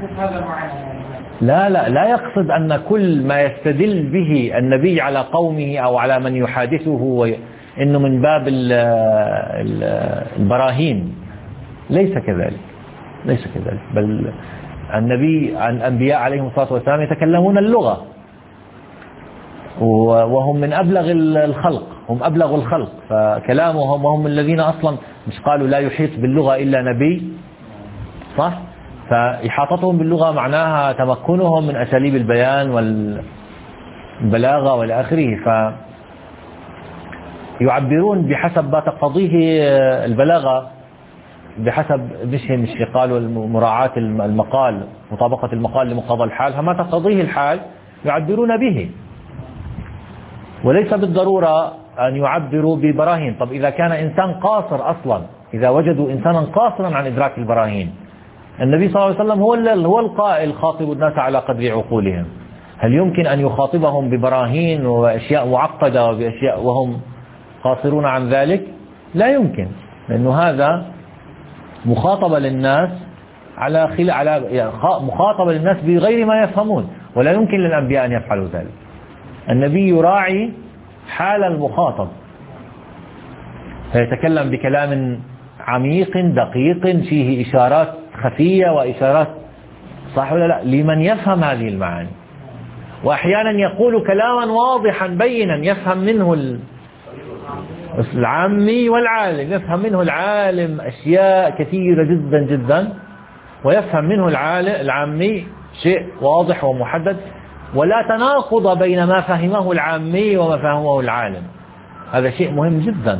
لا لا لا يقصد أن كل ما يستدل به النبي على قومه أو على من يحادثه إنه من باب البراهين، ليس كذلك ليس كذلك بل النبي عن الأنبياء عليهم الصلاة والسلام يتكلمون اللغة وهم من أبلغ الخلق، هم أبلغ الخلق، فكلامهم وهم الذين أصلا مش قالوا لا يحيط باللغة إلا نبي صح؟ فإحاطتهم باللغة معناها تمكنهم من أساليب البيان والبلاغة والى آخره، فيعبرون بحسب ما تقتضيه البلاغة، بحسب مش مش قالوا مراعاة المقال مطابقة المقال لمقتضى الحال، فما تقتضيه الحال يعبرون به، وليس بالضرورة أن يعبروا ببراهين. طب إذا كان إنسان قاصر أصلا، إذا وجدوا إنسانا قاصرا عن إدراك البراهين، النبي صلى الله عليه وسلم هو هو القائل خاطب الناس على قدر عقولهم، هل يمكن أن يخاطبهم ببراهين وأشياء معقدة وبأشياء وهم قاصرون عن ذلك؟ لا يمكن، لأنه هذا مخاطبة للناس على خل... على مخاطبة للناس بغير ما يفهمون، ولا يمكن للأنبياء أن يفعلوا ذلك. النبي يراعي حال المخاطب، فيتكلم بكلام عميق دقيق فيه إشارات خفية وإشارات، صح ولا لا، لمن يفهم هذه المعاني. وأحيانا يقول كلاما واضحا بينا يفهم منه العامي والعالم، يفهم منه العالم أشياء كثيرة جدا جدا، ويفهم منه العامي شيء واضح ومحدد، ولا تناقض بين ما فهمه العامي وما فهمه العالم. هذا شيء مهم جدا.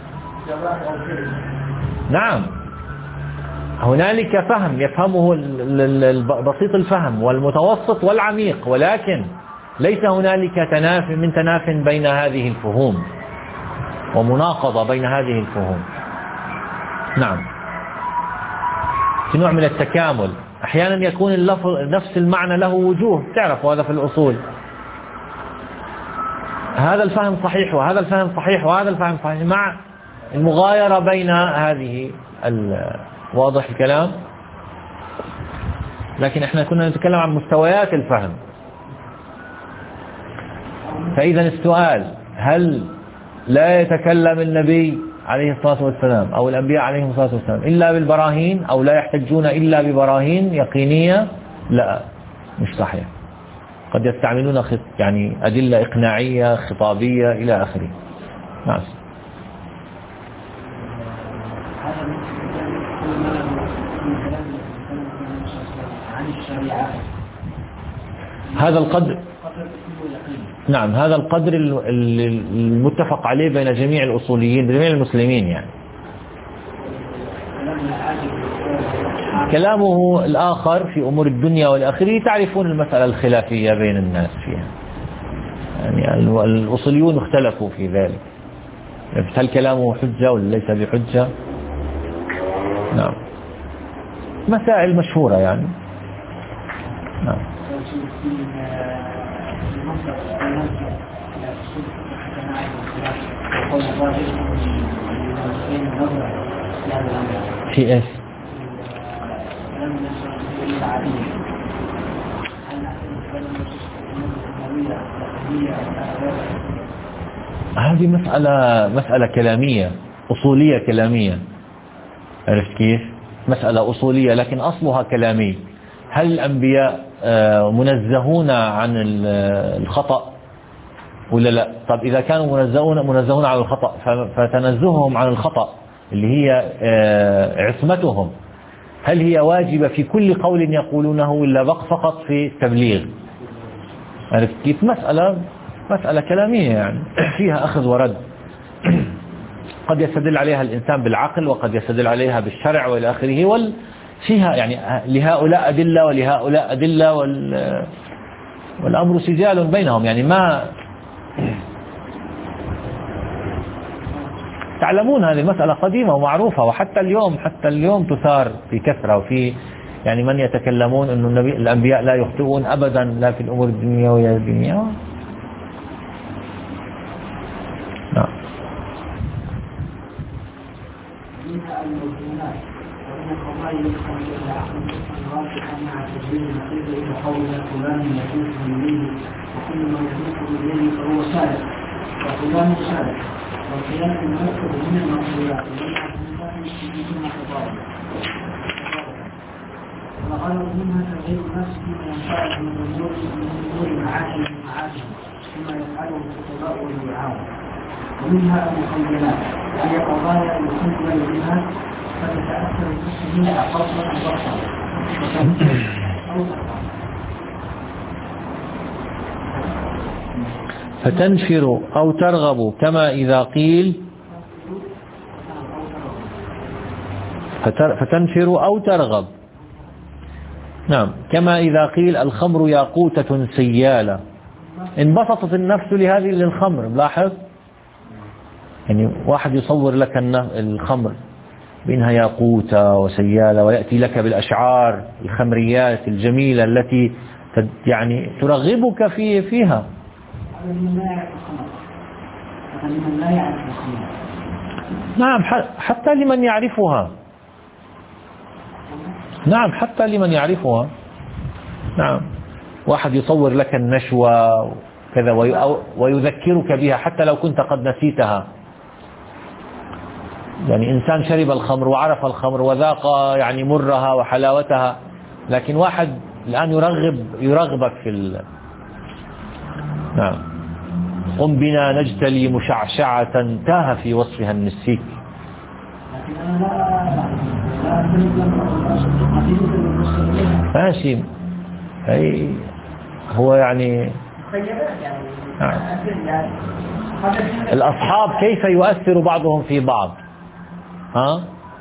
نعم، هنالك فهم يفهمه بسيط الفهم والمتوسط والعميق، ولكن ليس هنالك تناف من تناف بين هذه الفهوم ومناقضة بين هذه الفهوم. نعم، في نوع من التكامل. أحيانا يكون اللفظ نفس المعنى له وجوه، تعرف هذا في الأصول، هذا الفهم صحيح وهذا الفهم صحيح وهذا الفهم صحيح، مع المغايرة بين هذه. واضح الكلام؟ لكن احنا كنا نتكلم عن مستويات الفهم. فإذا السؤال، هل لا يتكلم النبي عليه الصلاة والسلام أو الأنبياء عليهم الصلاة والسلام إلا بالبراهين، أو لا يحتجون إلا ببراهين يقينية؟ لا، مش صحيح. قد يستعملون يعني أدلة إقناعية خطابية إلى آخره. نعم. هذا القدر، نعم، هذا القدر المتفق عليه بين جميع الأصوليين، جميع المسلمين يعني. كلامه الآخر في أمور الدنيا والآخرة تعرفون المسألة الخلافية بين الناس فيها، يعني الأصوليون اختلفوا في ذلك، هل كلامه حجة ولا ليس بحجة. نعم، مسائل مشهورة يعني. نعم. في ايش؟ هذه مسألة مسألة كلامية أصولية كلامية، عرفت كيف؟ مسألة أصولية لكن أصلها كلامي. هل الأنبياء منزهون عن الخطأ ولا لا؟ طب إذا كانوا منزهون منزهون عن الخطأ، فتنزههم عن الخطأ اللي هي عصمتهم، هل هي واجبة في كل قول يقولونه ولا بق فقط في التبليغ؟ عرفت كيف؟ مسألة مسألة كلامية يعني فيها أخذ ورد. قد يستدل عليها الإنسان بالعقل وقد يستدل عليها بالشرع وإلى آخره، وال فيها يعني لهؤلاء أدلة ولهؤلاء أدلة، وال والأمر سجال بينهم، يعني ما تعلمون هذه المسألة قديمة ومعروفة، وحتى اليوم حتى اليوم تثار في كثرة، وفي يعني من يتكلمون أن النبي الأنبياء لا يخطئون أبدا لا في الأمور الدنيا ولا الدنيا. نعم. وكل ما يدرك إليه فهو سالك وفلان سالك، والخلاف المركب من المعصيات ومن خطابه، وغلط منها تغيير النفس فيما ينفعه من النور من النور معاشر المعاشر فيما يفعله الخطباء والوعاء، ومنها المخيلات وهي قضايا يخيل بها فتتأثر المسلمين أقصى البصر أو فتنفر أو ترغب، كما إذا قيل فتنفر أو ترغب. نعم، كما إذا قيل الخمر ياقوتة سيالة، انبسطت النفس لهذه للخمر. ملاحظ يعني واحد يصور لك الخمر بأنها ياقوتة وسيالة، ويأتي لك بالأشعار الخمريات الجميلة التي يعني ترغبك في فيها. نعم، حتى لمن يعرفها. نعم حتى لمن يعرفها. نعم واحد يصور لك النشوة كذا ويذكرك بها حتى لو كنت قد نسيتها. يعني إنسان شرب الخمر وعرف الخمر وذاق يعني مرها وحلاوتها، لكن واحد الآن يرغب يرغبك في ال... نعم قم بنا نجتلي مشعشعة تاه في وصفها النسيك. ماشي أي هو يعني نعم. الأصحاب كيف يؤثر بعضهم في بعض؟ ها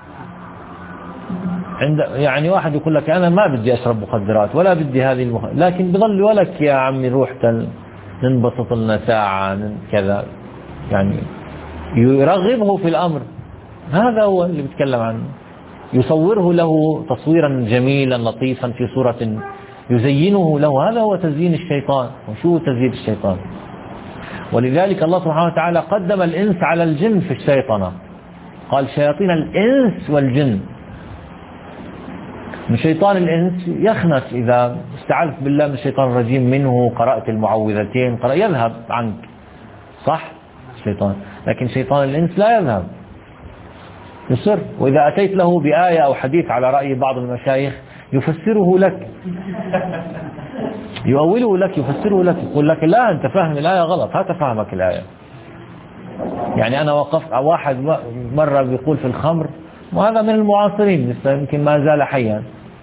عند يعني واحد يقول لك أنا ما بدي أشرب مخدرات ولا بدي هذه المخ... لكن بظل ولك يا عمي روح تل... ننبسط لنا ساعة كذا، يعني يرغبه في الأمر. هذا هو اللي بتكلم عنه، يصوره له تصويرا جميلا لطيفا في صورة يزينه له. هذا هو تزيين الشيطان. وشو تزيين الشيطان؟ ولذلك الله سبحانه وتعالى قدم الإنس على الجن في الشيطنة، قال شياطين الإنس والجن. من شيطان الإنس يخنس إذا استعذت بالله من الشيطان الرجيم منه، قرأت المعوذتين قرأ يذهب عنك، صح الشيطان. لكن شيطان الإنس لا يذهب، يصر. وإذا أتيت له بآية أو حديث على رأي بعض المشايخ يفسره لك، يؤوله لك، يفسره لك، يقول لك لا أنت فاهم الآية غلط، هات فهمك الآية. يعني أنا وقفت واحد مرة بيقول في الخمر، وهذا من المعاصرين لسه يمكن ما زال حيا،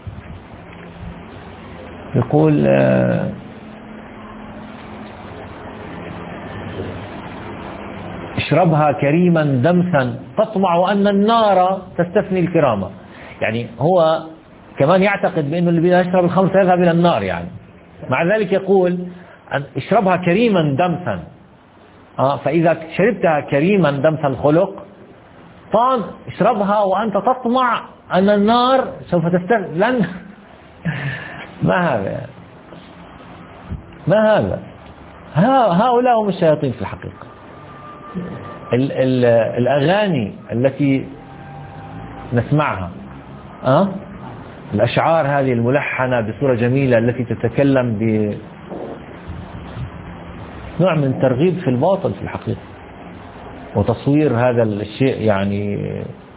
يقول اشربها كريما دمسا تطمع أن النار تستثني الكرامة. يعني هو كمان يعتقد بأنه اللي بيشرب الخمر سيذهب إلى النار، يعني مع ذلك يقول اشربها كريما دمسا. آه فإذا شربتها كريما دمس الخلق طان اشربها وأنت تطمع أن النار سوف تستثني. لن ما هذا ما هذا هؤلاء هم الشياطين في الحقيقة. ال ال الأغاني التي نسمعها، أه؟ الأشعار هذه الملحنة بصورة جميلة التي تتكلم بنوع من ترغيب في الباطل في الحقيقة، وتصوير هذا الشيء يعني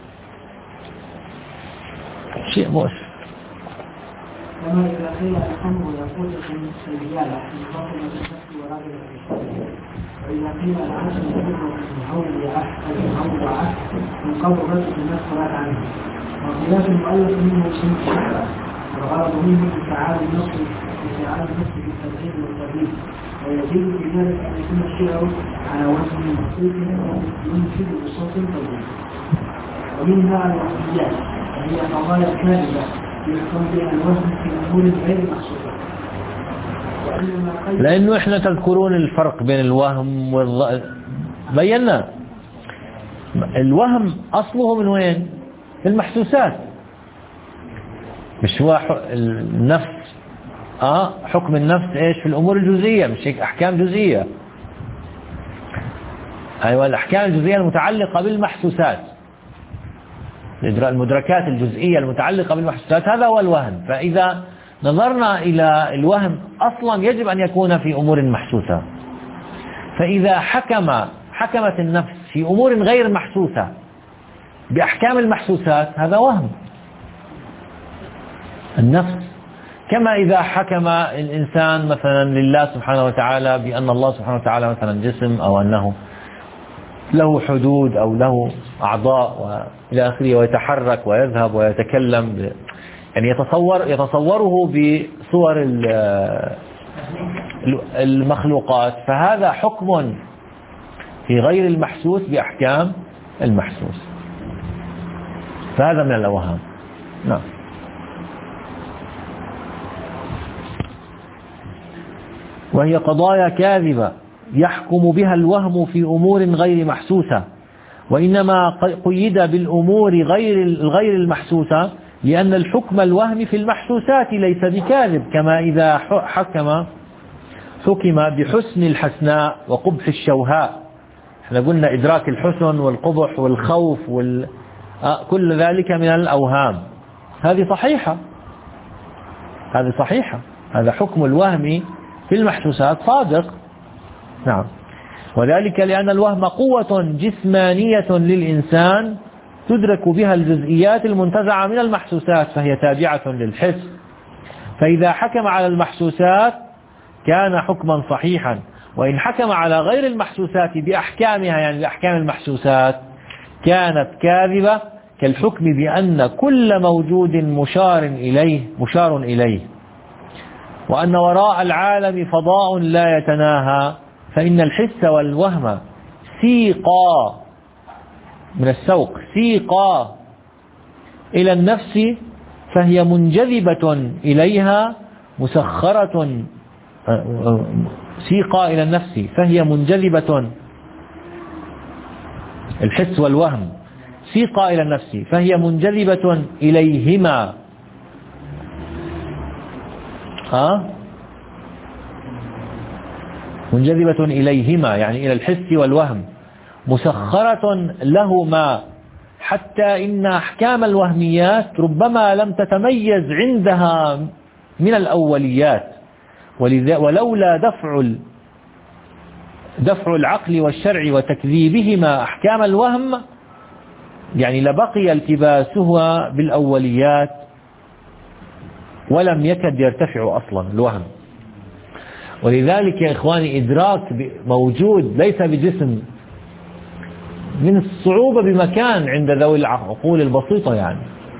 شيء مؤسف. كما إذا قيل الخمر يقول من السيالة في باطل الشخص وراجل الشخص، وإذا قيل العشر يقول من هول عهد هول عهد من قول رجل الناس عنه. وخلاف المؤلف منه شيء شعر، والغرض منه استعاد النصر استعاد النصر بالتدريب والتدريب، ويزيد في ذلك أن يكون الشعر على وزن مخصوص ينشد بصوت طويل. ومنها الوصفيات وهي قضايا كاذبة يحكم بها الوزن في الأمور غير محسوبة. لأنه إحنا تذكرون الفرق بين الوهم والظ... بينا الوهم أصله من وين؟ في المحسوسات، مش هو النفس. آه حكم النفس إيش؟ في الأمور الجزئية، مش هيك أحكام جزئية. أيوة الأحكام الجزئية المتعلقة بالمحسوسات، المدركات الجزئية المتعلقة بالمحسوسات، هذا هو الوهم. فإذا نظرنا إلى الوهم أصلا يجب أن يكون في أمور محسوسة. فإذا حكم حكمت النفس في أمور غير محسوسة بأحكام المحسوسات، هذا وهم النفس. كما إذا حكم الإنسان مثلا لله سبحانه وتعالى بأن الله سبحانه وتعالى مثلا جسم، أو أنه له حدود أو له أعضاء وإلى آخره، ويتحرك ويذهب ويتكلم، يعني يتصور يتصوره بصور المخلوقات، فهذا حكم في غير المحسوس بأحكام المحسوس، فهذا من الأوهام. نعم. وهي قضايا كاذبة يحكم بها الوهم في أمور غير محسوسة، وإنما قيد بالأمور غير الغير المحسوسة لأن الحكم الوهم في المحسوسات ليس بكاذب، كما إذا حكم حكم بحسن الحسناء وقبح الشوهاء. احنا قلنا إدراك الحسن والقبح والخوف وال... كل ذلك من الأوهام. هذه صحيحة، هذه صحيحة، هذا حكم الوهم في المحسوسات صادق. نعم. وذلك لأن الوهم قوة جسمانية للإنسان تدرك بها الجزئيات المنتزعة من المحسوسات، فهي تابعة للحس، فإذا حكم على المحسوسات كان حكما صحيحا، وإن حكم على غير المحسوسات بأحكامها يعني بأحكام المحسوسات كانت كاذبة، كالحكم بأن كل موجود مشار إليه مشار إليه، وأن وراء العالم فضاء لا يتناهى، فإن الحس والوهم سيقا من السوق سيقا إلى النفس، فهي منجذبة إليها مسخرة سيقا إلى النفس فهي منجذبة، الحس والوهم سيقا إلى النفس فهي منجذبة إليهما. ها منجذبة إليهما يعني إلى الحس والوهم، مسخرة لهما، حتى إن أحكام الوهميات ربما لم تتميز عندها من الأوليات، ولولا دفع دفع العقل والشرع وتكذيبهما أحكام الوهم يعني لبقي التباسها بالأوليات ولم يكد يرتفع أصلا الوهم. ولذلك يا إخواني إدراك موجود ليس بجسم من الصعوبة بمكان عند ذوي العقول البسيطة، يعني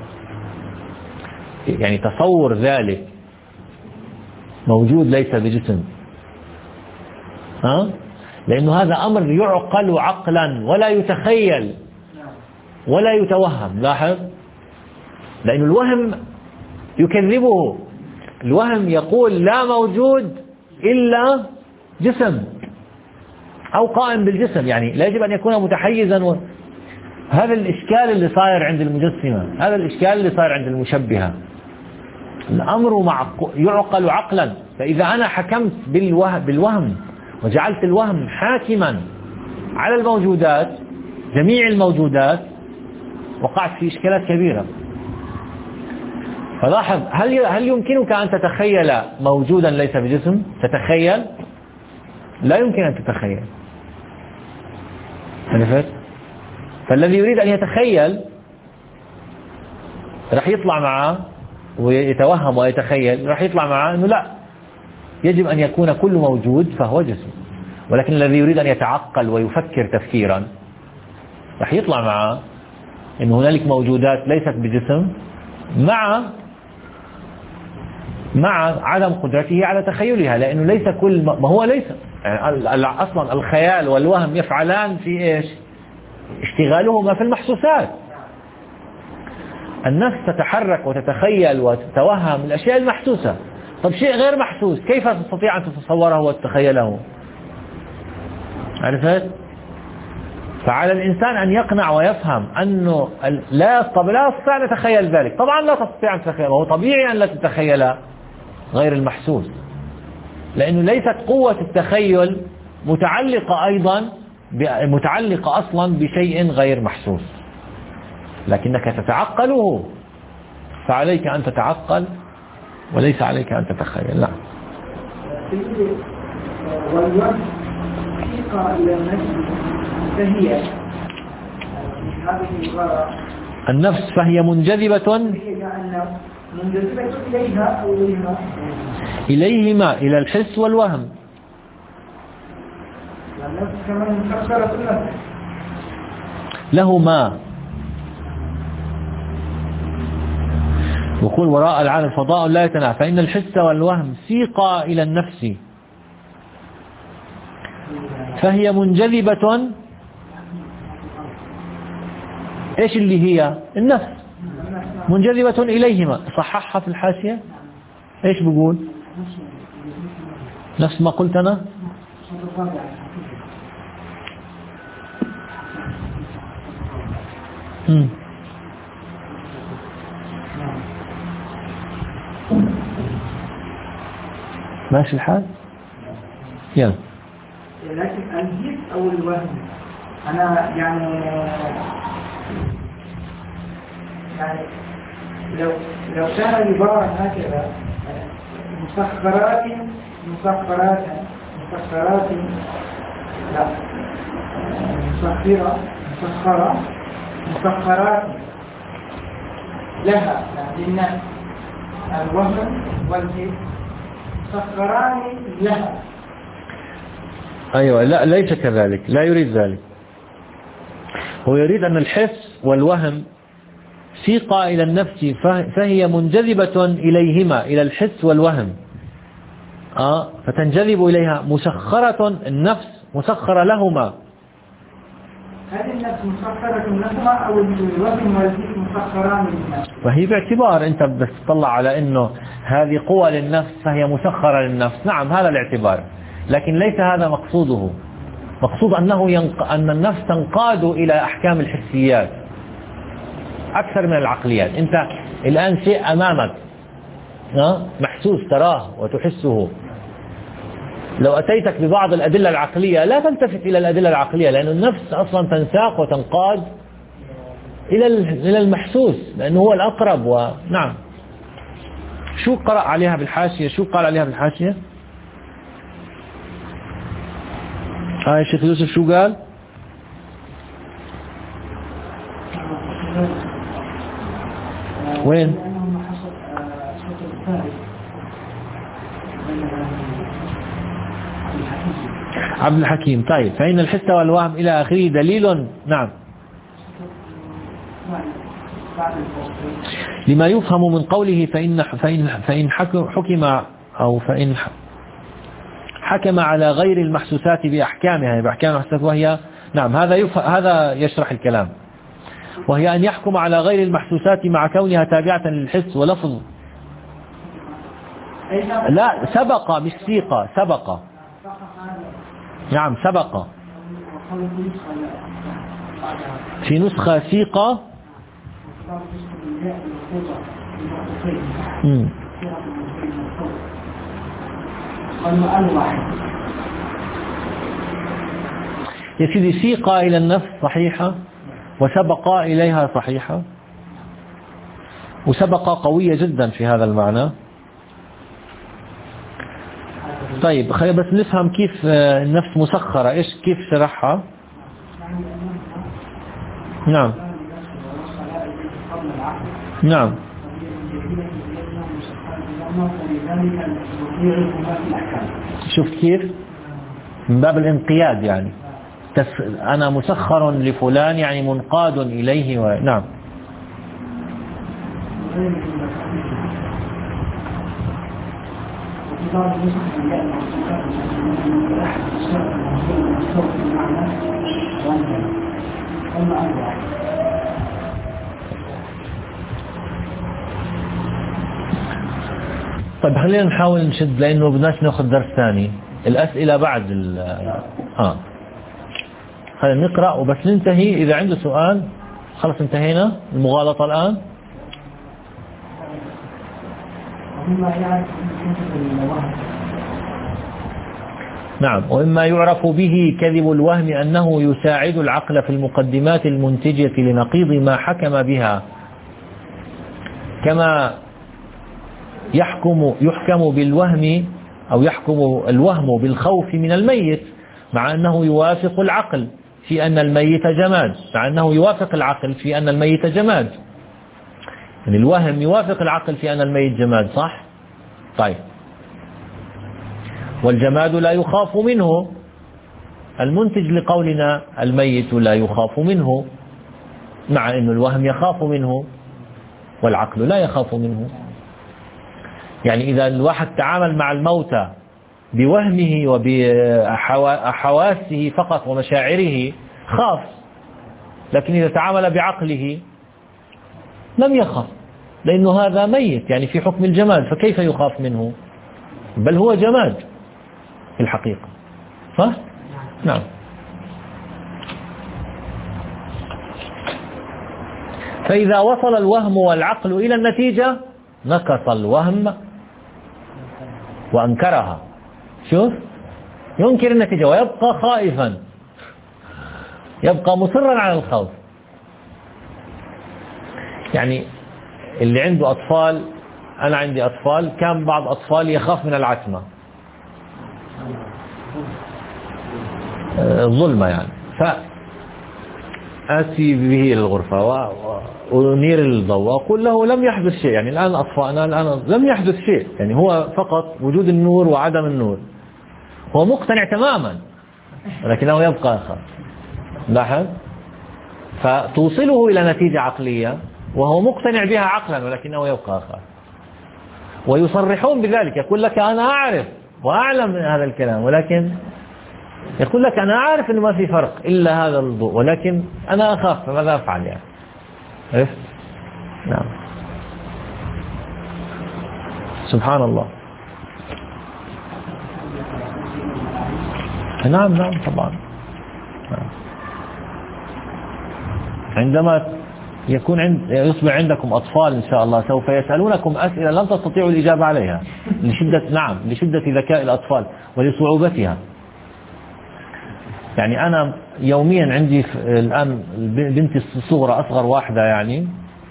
يعني تصور ذلك موجود ليس بجسم، ها؟ لأنه هذا أمر يعقل عقلا ولا يتخيل ولا يتوهم. لاحظ، لأن الوهم يكذبه، الوهم يقول لا موجود إلا جسم أو قائم بالجسم، يعني لا يجب أن يكون متحيزا و... هذا الإشكال اللي صاير عند المجسمة، هذا الإشكال اللي صاير عند المشبهة. الأمر معق... يعقل عقلا، فإذا أنا حكمت بالوهم, بالوهم وجعلت الوهم حاكما على الموجودات جميع الموجودات وقعت في إشكالات كبيرة. فلاحظ، هل هل يمكنك أن تتخيل موجودا ليس بجسم؟ تتخيل؟ لا يمكن أن تتخيل. عرفت؟ فالذي يريد أن يتخيل راح يطلع معه ويتوهم ويتخيل، راح يطلع معه أنه لا، يجب أن يكون كل موجود فهو جسم. ولكن الذي يريد أن يتعقل ويفكر تفكيرا راح يطلع معه أن هنالك موجودات ليست بجسم مع مع عدم قدرته على تخيلها، لأنه ليس كل ما هو ليس يعني أصلا الخيال والوهم يفعلان في إيش؟ اشتغالهما في المحسوسات. النفس تتحرك وتتخيل وتتوهم الأشياء المحسوسة. طب شيء غير محسوس كيف تستطيع أن تتصوره وتتخيله؟ عرفت؟ فعلى الإنسان أن يقنع ويفهم أنه لا طب لا أستطيع أن أتخيل ذلك. طبعا لا تستطيع أن تتخيل، وهو طبيعي أن لا تتخيل غير المحسوس، لأنه ليست قوة التخيل متعلقة أيضا متعلقة أصلا بشيء غير محسوس، لكنك تتعقله، فعليك أن تتعقل وليس عليك أن تتخيل. لا. والوجه ثقة إلى النفس فهي النفس فهي منجذبة منجذبة إليها أو إليهما إليهما إلى الحس والوهم. النفس كمان مكسرة النفس لهما، وقول وراء العالم فضاء لا يتناهى، فإن الحس والوهم سيقا إلى النفس فهي منجذبة. إيش اللي هي النفس؟ منجذبة إليهما. صححها في الحاشية إيش بقول؟ نفس ما قلت أنا. مم. ماشي الحال؟ يلا. لكن الجس أو الوهم أنا يعني يعني لو لو كان عبارة هكذا مسخرات مسخرات مسخرات لا مسخرة مسخرة مسخرات لها للنفس الوهم والحس مسخران لها. أيوة لا ليس كذلك، لا يريد ذلك. هو يريد أن الحس والوهم سيقا إلى النفس فهي منجذبة إليهما، إلى الحس والوهم آه فتنجذب إليها. مسخرة النفس مسخرة لهما. هذه النفس مسخرة لهما أو الوهم والحس مسخران للنفس؟ وهي باعتبار أنت بس تطلع على أنه هذه قوة للنفس فهي مسخرة للنفس، نعم هذا الاعتبار، لكن ليس هذا مقصوده. مقصود أنه ينق... أن النفس تنقاد إلى أحكام الحسيات أكثر من العقليات. أنت الآن شيء أمامك محسوس تراه وتحسه، لو أتيتك ببعض الأدلة العقلية لا تلتفت إلى الأدلة العقلية، لأن النفس أصلا تنساق وتنقاد إلى إلى المحسوس لأنه هو الأقرب. ونعم شو قرأ عليها بالحاشية؟ شو قال عليها بالحاشية؟ هاي الشيخ يوسف شو قال؟ وين؟ عبد الحكيم. طيب فإن الحس والوهم إلى آخره دليل نعم لما يفهم من قوله فإن فإن فإن حكم أو فإن حكم على غير المحسوسات بأحكامها بأحكام المحسوسات، وهي نعم هذا هذا يشرح الكلام، وهي أن يحكم على غير المحسوسات مع كونها تابعة للحس ولفظ. لا سبق مش سيق، سبق نعم سبق. في نسخة سيق امم يا سيدي سيق إلى النفس صحيحة وسبق إليها صحيحة، وسبق قوية جدا في هذا المعنى. طيب خلينا بس نفهم كيف النفس مسخرة، إيش كيف شرحها. نعم نعم شفت كيف من باب الانقياد، يعني تس... أنا مسخر لفلان يعني منقاد إليه و... نعم طيب خلينا نحاول نشد لأنه بدناش ناخذ درس ثاني، الأسئلة بعد ال آه خلينا نقرأ وبس ننتهي. إذا عنده سؤال خلص انتهينا المغالطة الآن. نعم وإما يعرف به كذب الوهم أنه يساعد العقل في المقدمات المنتجة لنقيض ما حكم بها، كما يحكم يحكم بالوهم أو يحكم الوهم بالخوف من الميت مع أنه يوافق العقل في أن الميت جماد، مع أنه يوافق العقل في أن الميت جماد، يعني الوهم يوافق العقل في أن الميت جماد صح؟ طيب والجماد لا يخاف منه، المنتج لقولنا الميت لا يخاف منه، مع أن الوهم يخاف منه والعقل لا يخاف منه. يعني إذا الواحد تعامل مع الموتى بوهمه وبحواسه فقط ومشاعره خاف، لكن إذا تعامل بعقله لم يخاف، لأنه هذا ميت يعني في حكم الجماد، فكيف يخاف منه؟ بل هو جماد في الحقيقة صح؟ نعم. فإذا وصل الوهم والعقل إلى النتيجة نقص الوهم وأنكرها. شوف ينكر النتيجة ويبقى خائفا، يبقى مصرا على الخوف. يعني اللي عنده أطفال، أنا عندي أطفال، كان بعض أطفالي يخاف من العتمة، الظلمة يعني، فآتي به إلى الغرفة وأنير الضوء وأقول له لم يحدث شيء، يعني الآن أطفأنا الآن لم يحدث شيء، يعني هو فقط وجود النور وعدم النور، هو مقتنع تماما ولكنه يبقى أخر. لاحظ؟ فتوصله إلى نتيجة عقلية وهو مقتنع بها عقلا ولكنه يبقى أخر. ويصرحون بذلك، يقول لك أنا أعرف وأعلم من هذا الكلام، ولكن يقول لك أنا أعرف أنه ما في فرق إلا هذا الضوء، ولكن أنا أخاف، فماذا أفعل يعني؟ عرفت؟ نعم. سبحان الله. نعم نعم طبعا. نعم. عندما يكون عند يصبح عندكم أطفال إن شاء الله سوف يسألونكم أسئلة لن تستطيعوا الإجابة عليها لشدة نعم لشدة ذكاء الأطفال ولصعوبتها. يعني أنا يوميا عندي الآن بنتي الصغرى أصغر واحدة يعني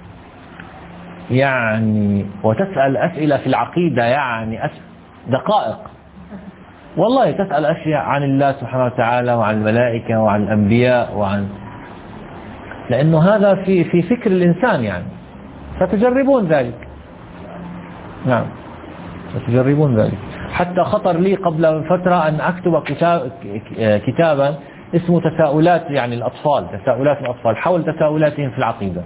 يعني وتسأل أسئلة في العقيدة يعني دقائق والله، تسأل أشياء عن الله سبحانه وتعالى وعن الملائكة وعن الأنبياء وعن، لأنه هذا في في فكر الإنسان يعني، فتجربون ذلك. نعم فتجربون ذلك. حتى خطر لي قبل فترة أن أكتب كتاب كتابا اسمه تساؤلات يعني الأطفال، تساؤلات الأطفال حول تساؤلاتهم في العقيدة،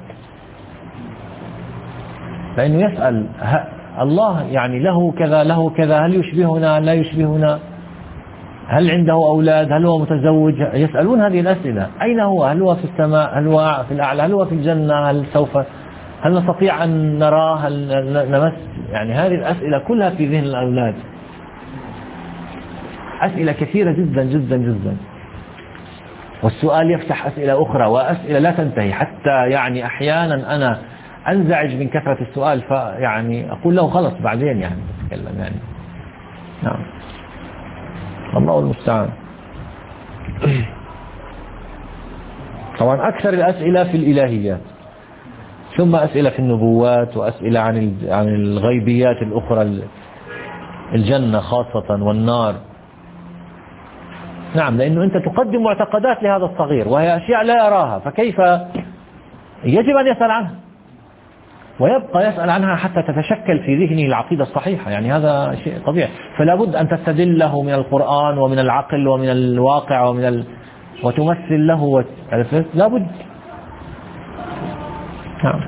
لأنه يسأل الله يعني له كذا له كذا، هل يشبهنا لا يشبهنا، هل عنده أولاد، هل هو متزوج، يسألون هذه الأسئلة، أين هو، هل هو في السماء، هل هو في الأعلى، هل هو في الجنة، هل سوف هل نستطيع أن نراه، هل نمس، يعني هذه الأسئلة كلها في ذهن الأولاد، أسئلة كثيرة جدا جدا جدا، والسؤال يفتح أسئلة أخرى وأسئلة لا تنتهي، حتى يعني أحيانا أنا أنزعج من كثرة السؤال، فيعني أقول له خلص بعدين يعني نتكلم يعني. نعم الله المستعان. طبعا أكثر الأسئلة في الإلهيات، ثم أسئلة في النبوات، وأسئلة عن عن الغيبيات الأخرى، الجنة خاصة والنار. نعم لأنه أنت تقدم معتقدات لهذا الصغير وهي أشياء لا يراها، فكيف يجب أن يسأل عنها ويبقى يسأل عنها حتى تتشكل في ذهنه العقيدة الصحيحة، يعني هذا شيء طبيعي. فلا بد أن تستدله من القرآن ومن العقل ومن الواقع ومن ال... وتمثل له و... لا بد. نعم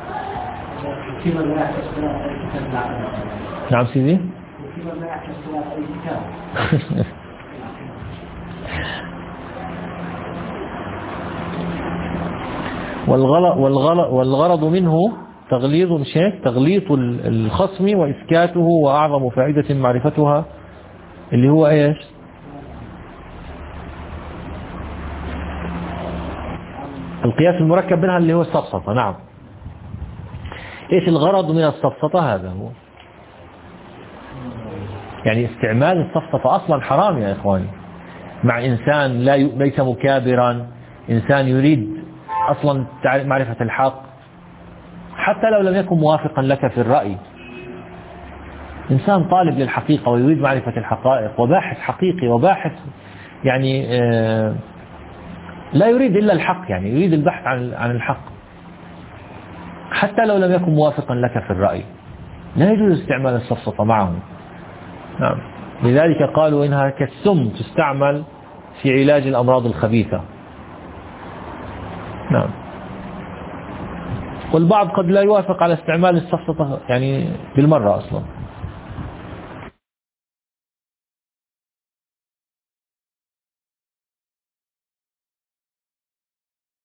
نعم سيدي. والغرض والغرض والغرض منه تغليظ مش هيك تغليط الخصم وإسكاته، وأعظم فائدة معرفتها اللي هو ايش؟ القياس المركب منها اللي هو السفسطة. نعم ايش الغرض من السفسطة؟ هذا هو يعني استعمال السفسطة أصلا حرام يا إخواني، مع إنسان لا ي... ليس مكابرا، إنسان يريد أصلا معرفة الحق حتى لو لم يكن موافقا لك في الرأي، إنسان طالب للحقيقة ويريد معرفة الحقائق وباحث حقيقي وباحث يعني آه لا يريد إلا الحق، يعني يريد البحث عن عن الحق حتى لو لم يكن موافقا لك في الرأي، لا يجوز استعمال السفسطة معه. نعم لذلك قالوا إنها كالسم تستعمل في علاج الأمراض الخبيثة. نعم والبعض قد لا يوافق على استعمال السفسطة يعني بالمرة أصلا.